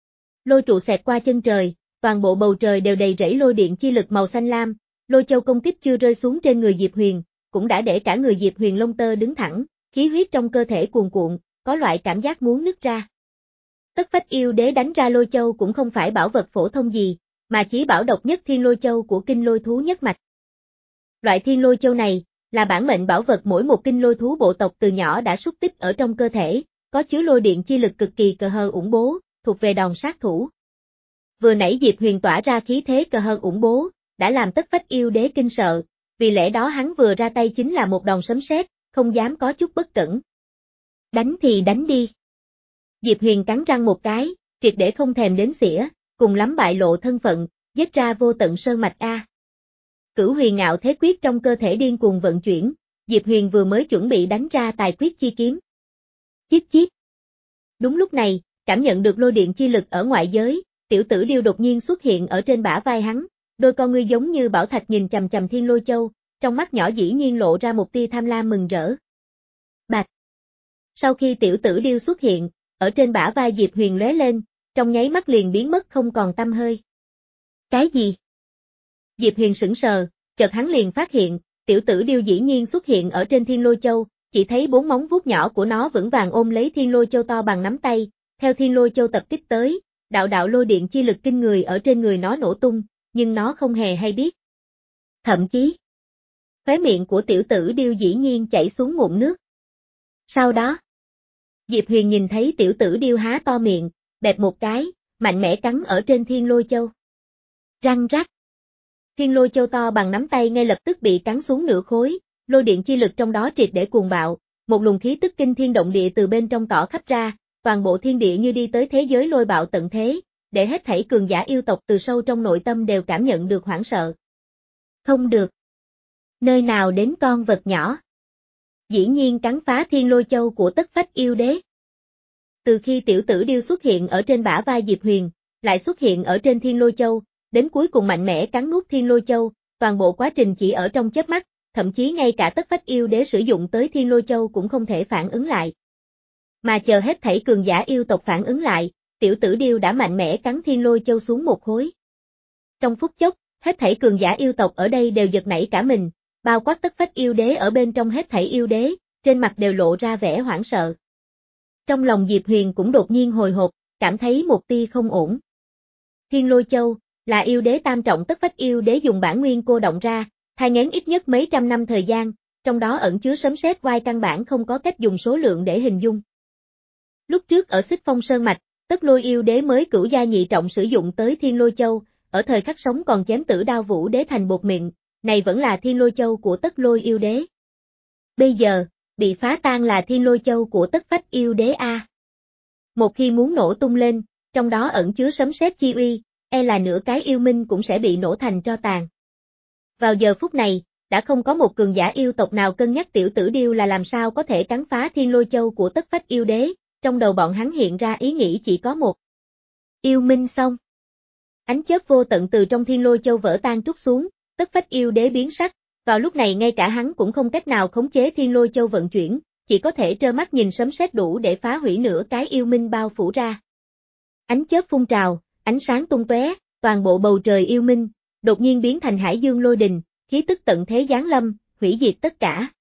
Lôi trụ xẹt qua chân trời, toàn bộ bầu trời đều đầy rẫy lôi điện chi lực màu xanh lam, lôi châu công kích chưa rơi xuống trên người Diệp Huyền, cũng đã để cả người Diệp Huyền lông tơ đứng thẳng, khí huyết trong cơ thể cuồn cuộn, có loại cảm giác muốn nứt ra. Tất Phách yêu đế đánh ra lôi châu cũng không phải bảo vật phổ thông gì, mà chỉ bảo độc nhất thiên lôi châu của kinh lôi thú nhất mạch. Loại thiên lôi châu này, là bản mệnh bảo vật mỗi một kinh lôi thú bộ tộc từ nhỏ đã xúc tích ở trong cơ thể, có chứa lôi điện chi lực cực kỳ cờ hờ ủng bố, thuộc về đòn sát thủ. Vừa nãy Diệp Huyền tỏa ra khí thế cờ hờ ủng bố, đã làm Tất Phách yêu đế kinh sợ, vì lẽ đó hắn vừa ra tay chính là một đòn sấm sét, không dám có chút bất cẩn. Đánh thì đánh đi. Diệp Huyền cắn răng một cái, triệt để không thèm đến xỉa, cùng lắm bại lộ thân phận, giết ra vô tận sơn mạch A. Cửu huyền ngạo thế quyết trong cơ thể điên cuồng vận chuyển, Diệp Huyền vừa mới chuẩn bị đánh ra tài quyết chi kiếm. Chíp chíp. Đúng lúc này, cảm nhận được lôi điện chi lực ở ngoại giới, tiểu tử điêu đột nhiên xuất hiện ở trên bả vai hắn, đôi con ngươi giống như bảo thạch nhìn chằm chằm thiên lôi châu, trong mắt nhỏ dĩ nhiên lộ ra một tia tham lam mừng rỡ. Bạch. Sau khi tiểu tử điêu xuất hiện, ở trên bả vai Diệp Huyền lóe lên, trong nháy mắt liền biến mất không còn tăm hơi. Cái gì? Diệp Huyền sững sờ, chợt hắn liền phát hiện, tiểu tử điêu dĩ nhiên xuất hiện ở trên thiên lôi châu, chỉ thấy bốn móng vuốt nhỏ của nó vững vàng ôm lấy thiên lôi châu to bằng nắm tay, theo thiên lôi châu tập kích tới, đạo đạo lôi điện chi lực kinh người ở trên người nó nổ tung, nhưng nó không hề hay biết. Thậm chí, khóe miệng của tiểu tử điêu dĩ nhiên chảy xuống ngụm nước. Sau đó, Diệp Huyền nhìn thấy tiểu tử điêu há to miệng, bẹp một cái, mạnh mẽ cắn ở trên thiên lôi châu. Răng rắc. Thiên lôi châu to bằng nắm tay ngay lập tức bị cắn xuống nửa khối, lôi điện chi lực trong đó triệt để cuồng bạo, một luồng khí tức kinh thiên động địa từ bên trong tỏ khắp ra, toàn bộ thiên địa như đi tới thế giới lôi bạo tận thế, để hết thảy cường giả yêu tộc từ sâu trong nội tâm đều cảm nhận được hoảng sợ. Không được. Nơi nào đến con vật nhỏ? Dĩ nhiên cắn phá thiên lôi châu của Tất Phách yêu đế. Từ khi tiểu tử điêu xuất hiện ở trên bả vai Diệp Huyền, lại xuất hiện ở trên thiên lôi châu, đến cuối cùng mạnh mẽ cắn nuốt thiên lôi châu, toàn bộ quá trình chỉ ở trong chớp mắt, thậm chí ngay cả Tất Phách yêu đế sử dụng tới thiên lôi châu cũng không thể phản ứng lại. Mà chờ hết thảy cường giả yêu tộc phản ứng lại, tiểu tử điêu đã mạnh mẽ cắn thiên lôi châu xuống một khối. Trong phút chốc, hết thảy cường giả yêu tộc ở đây đều giật nảy cả mình, bao quát Tất Phách yêu đế ở bên trong hết thảy yêu đế, trên mặt đều lộ ra vẻ hoảng sợ. Trong lòng Diệp Huyền cũng đột nhiên hồi hộp, cảm thấy một tia không ổn. Thiên lôi châu, là yêu đế tam trọng Tất Phách yêu đế dùng bản nguyên cô động ra, thai nghén ít nhất mấy trăm năm thời gian, trong đó ẩn chứa sấm sét oai căn bản không có cách dùng số lượng để hình dung. Lúc trước ở Xích Phong Sơn Mạch, Tất Lôi yêu đế mới cửu gia nhị trọng sử dụng tới Thiên Lôi Châu, ở thời khắc sống còn chém Tử Đao Vũ đế thành bột mịn, này vẫn là Thiên Lôi Châu của Tất Lôi yêu đế. Bây giờ, bị phá tan là Thiên Lôi Châu của Tất Phách Yêu Đế a. Một khi muốn nổ tung lên, trong đó ẩn chứa sấm sét chi uy, e là nửa cái yêu minh cũng sẽ bị nổ thành tro tàn. Vào giờ phút này, đã không có một cường giả yêu tộc nào cân nhắc tiểu tử điêu là làm sao có thể cắn phá Thiên Lôi Châu của Tất Phách Yêu Đế, trong đầu bọn hắn hiện ra ý nghĩ chỉ có một. Yêu minh xong. Ánh chớp vô tận từ trong Thiên Lôi Châu vỡ tan trút xuống, Tất Phách Yêu Đế biến sắc, vào lúc này ngay cả hắn cũng không cách nào khống chế Thiên Lôi Châu vận chuyển, chỉ có thể trơ mắt nhìn sấm sét đủ để phá hủy nửa cái yêu minh bao phủ ra. Ánh chớp phun trào, ánh sáng tung tóe, toàn bộ bầu trời yêu minh, đột nhiên biến thành hải dương lôi đình, khí tức tận thế giáng lâm, hủy diệt tất cả.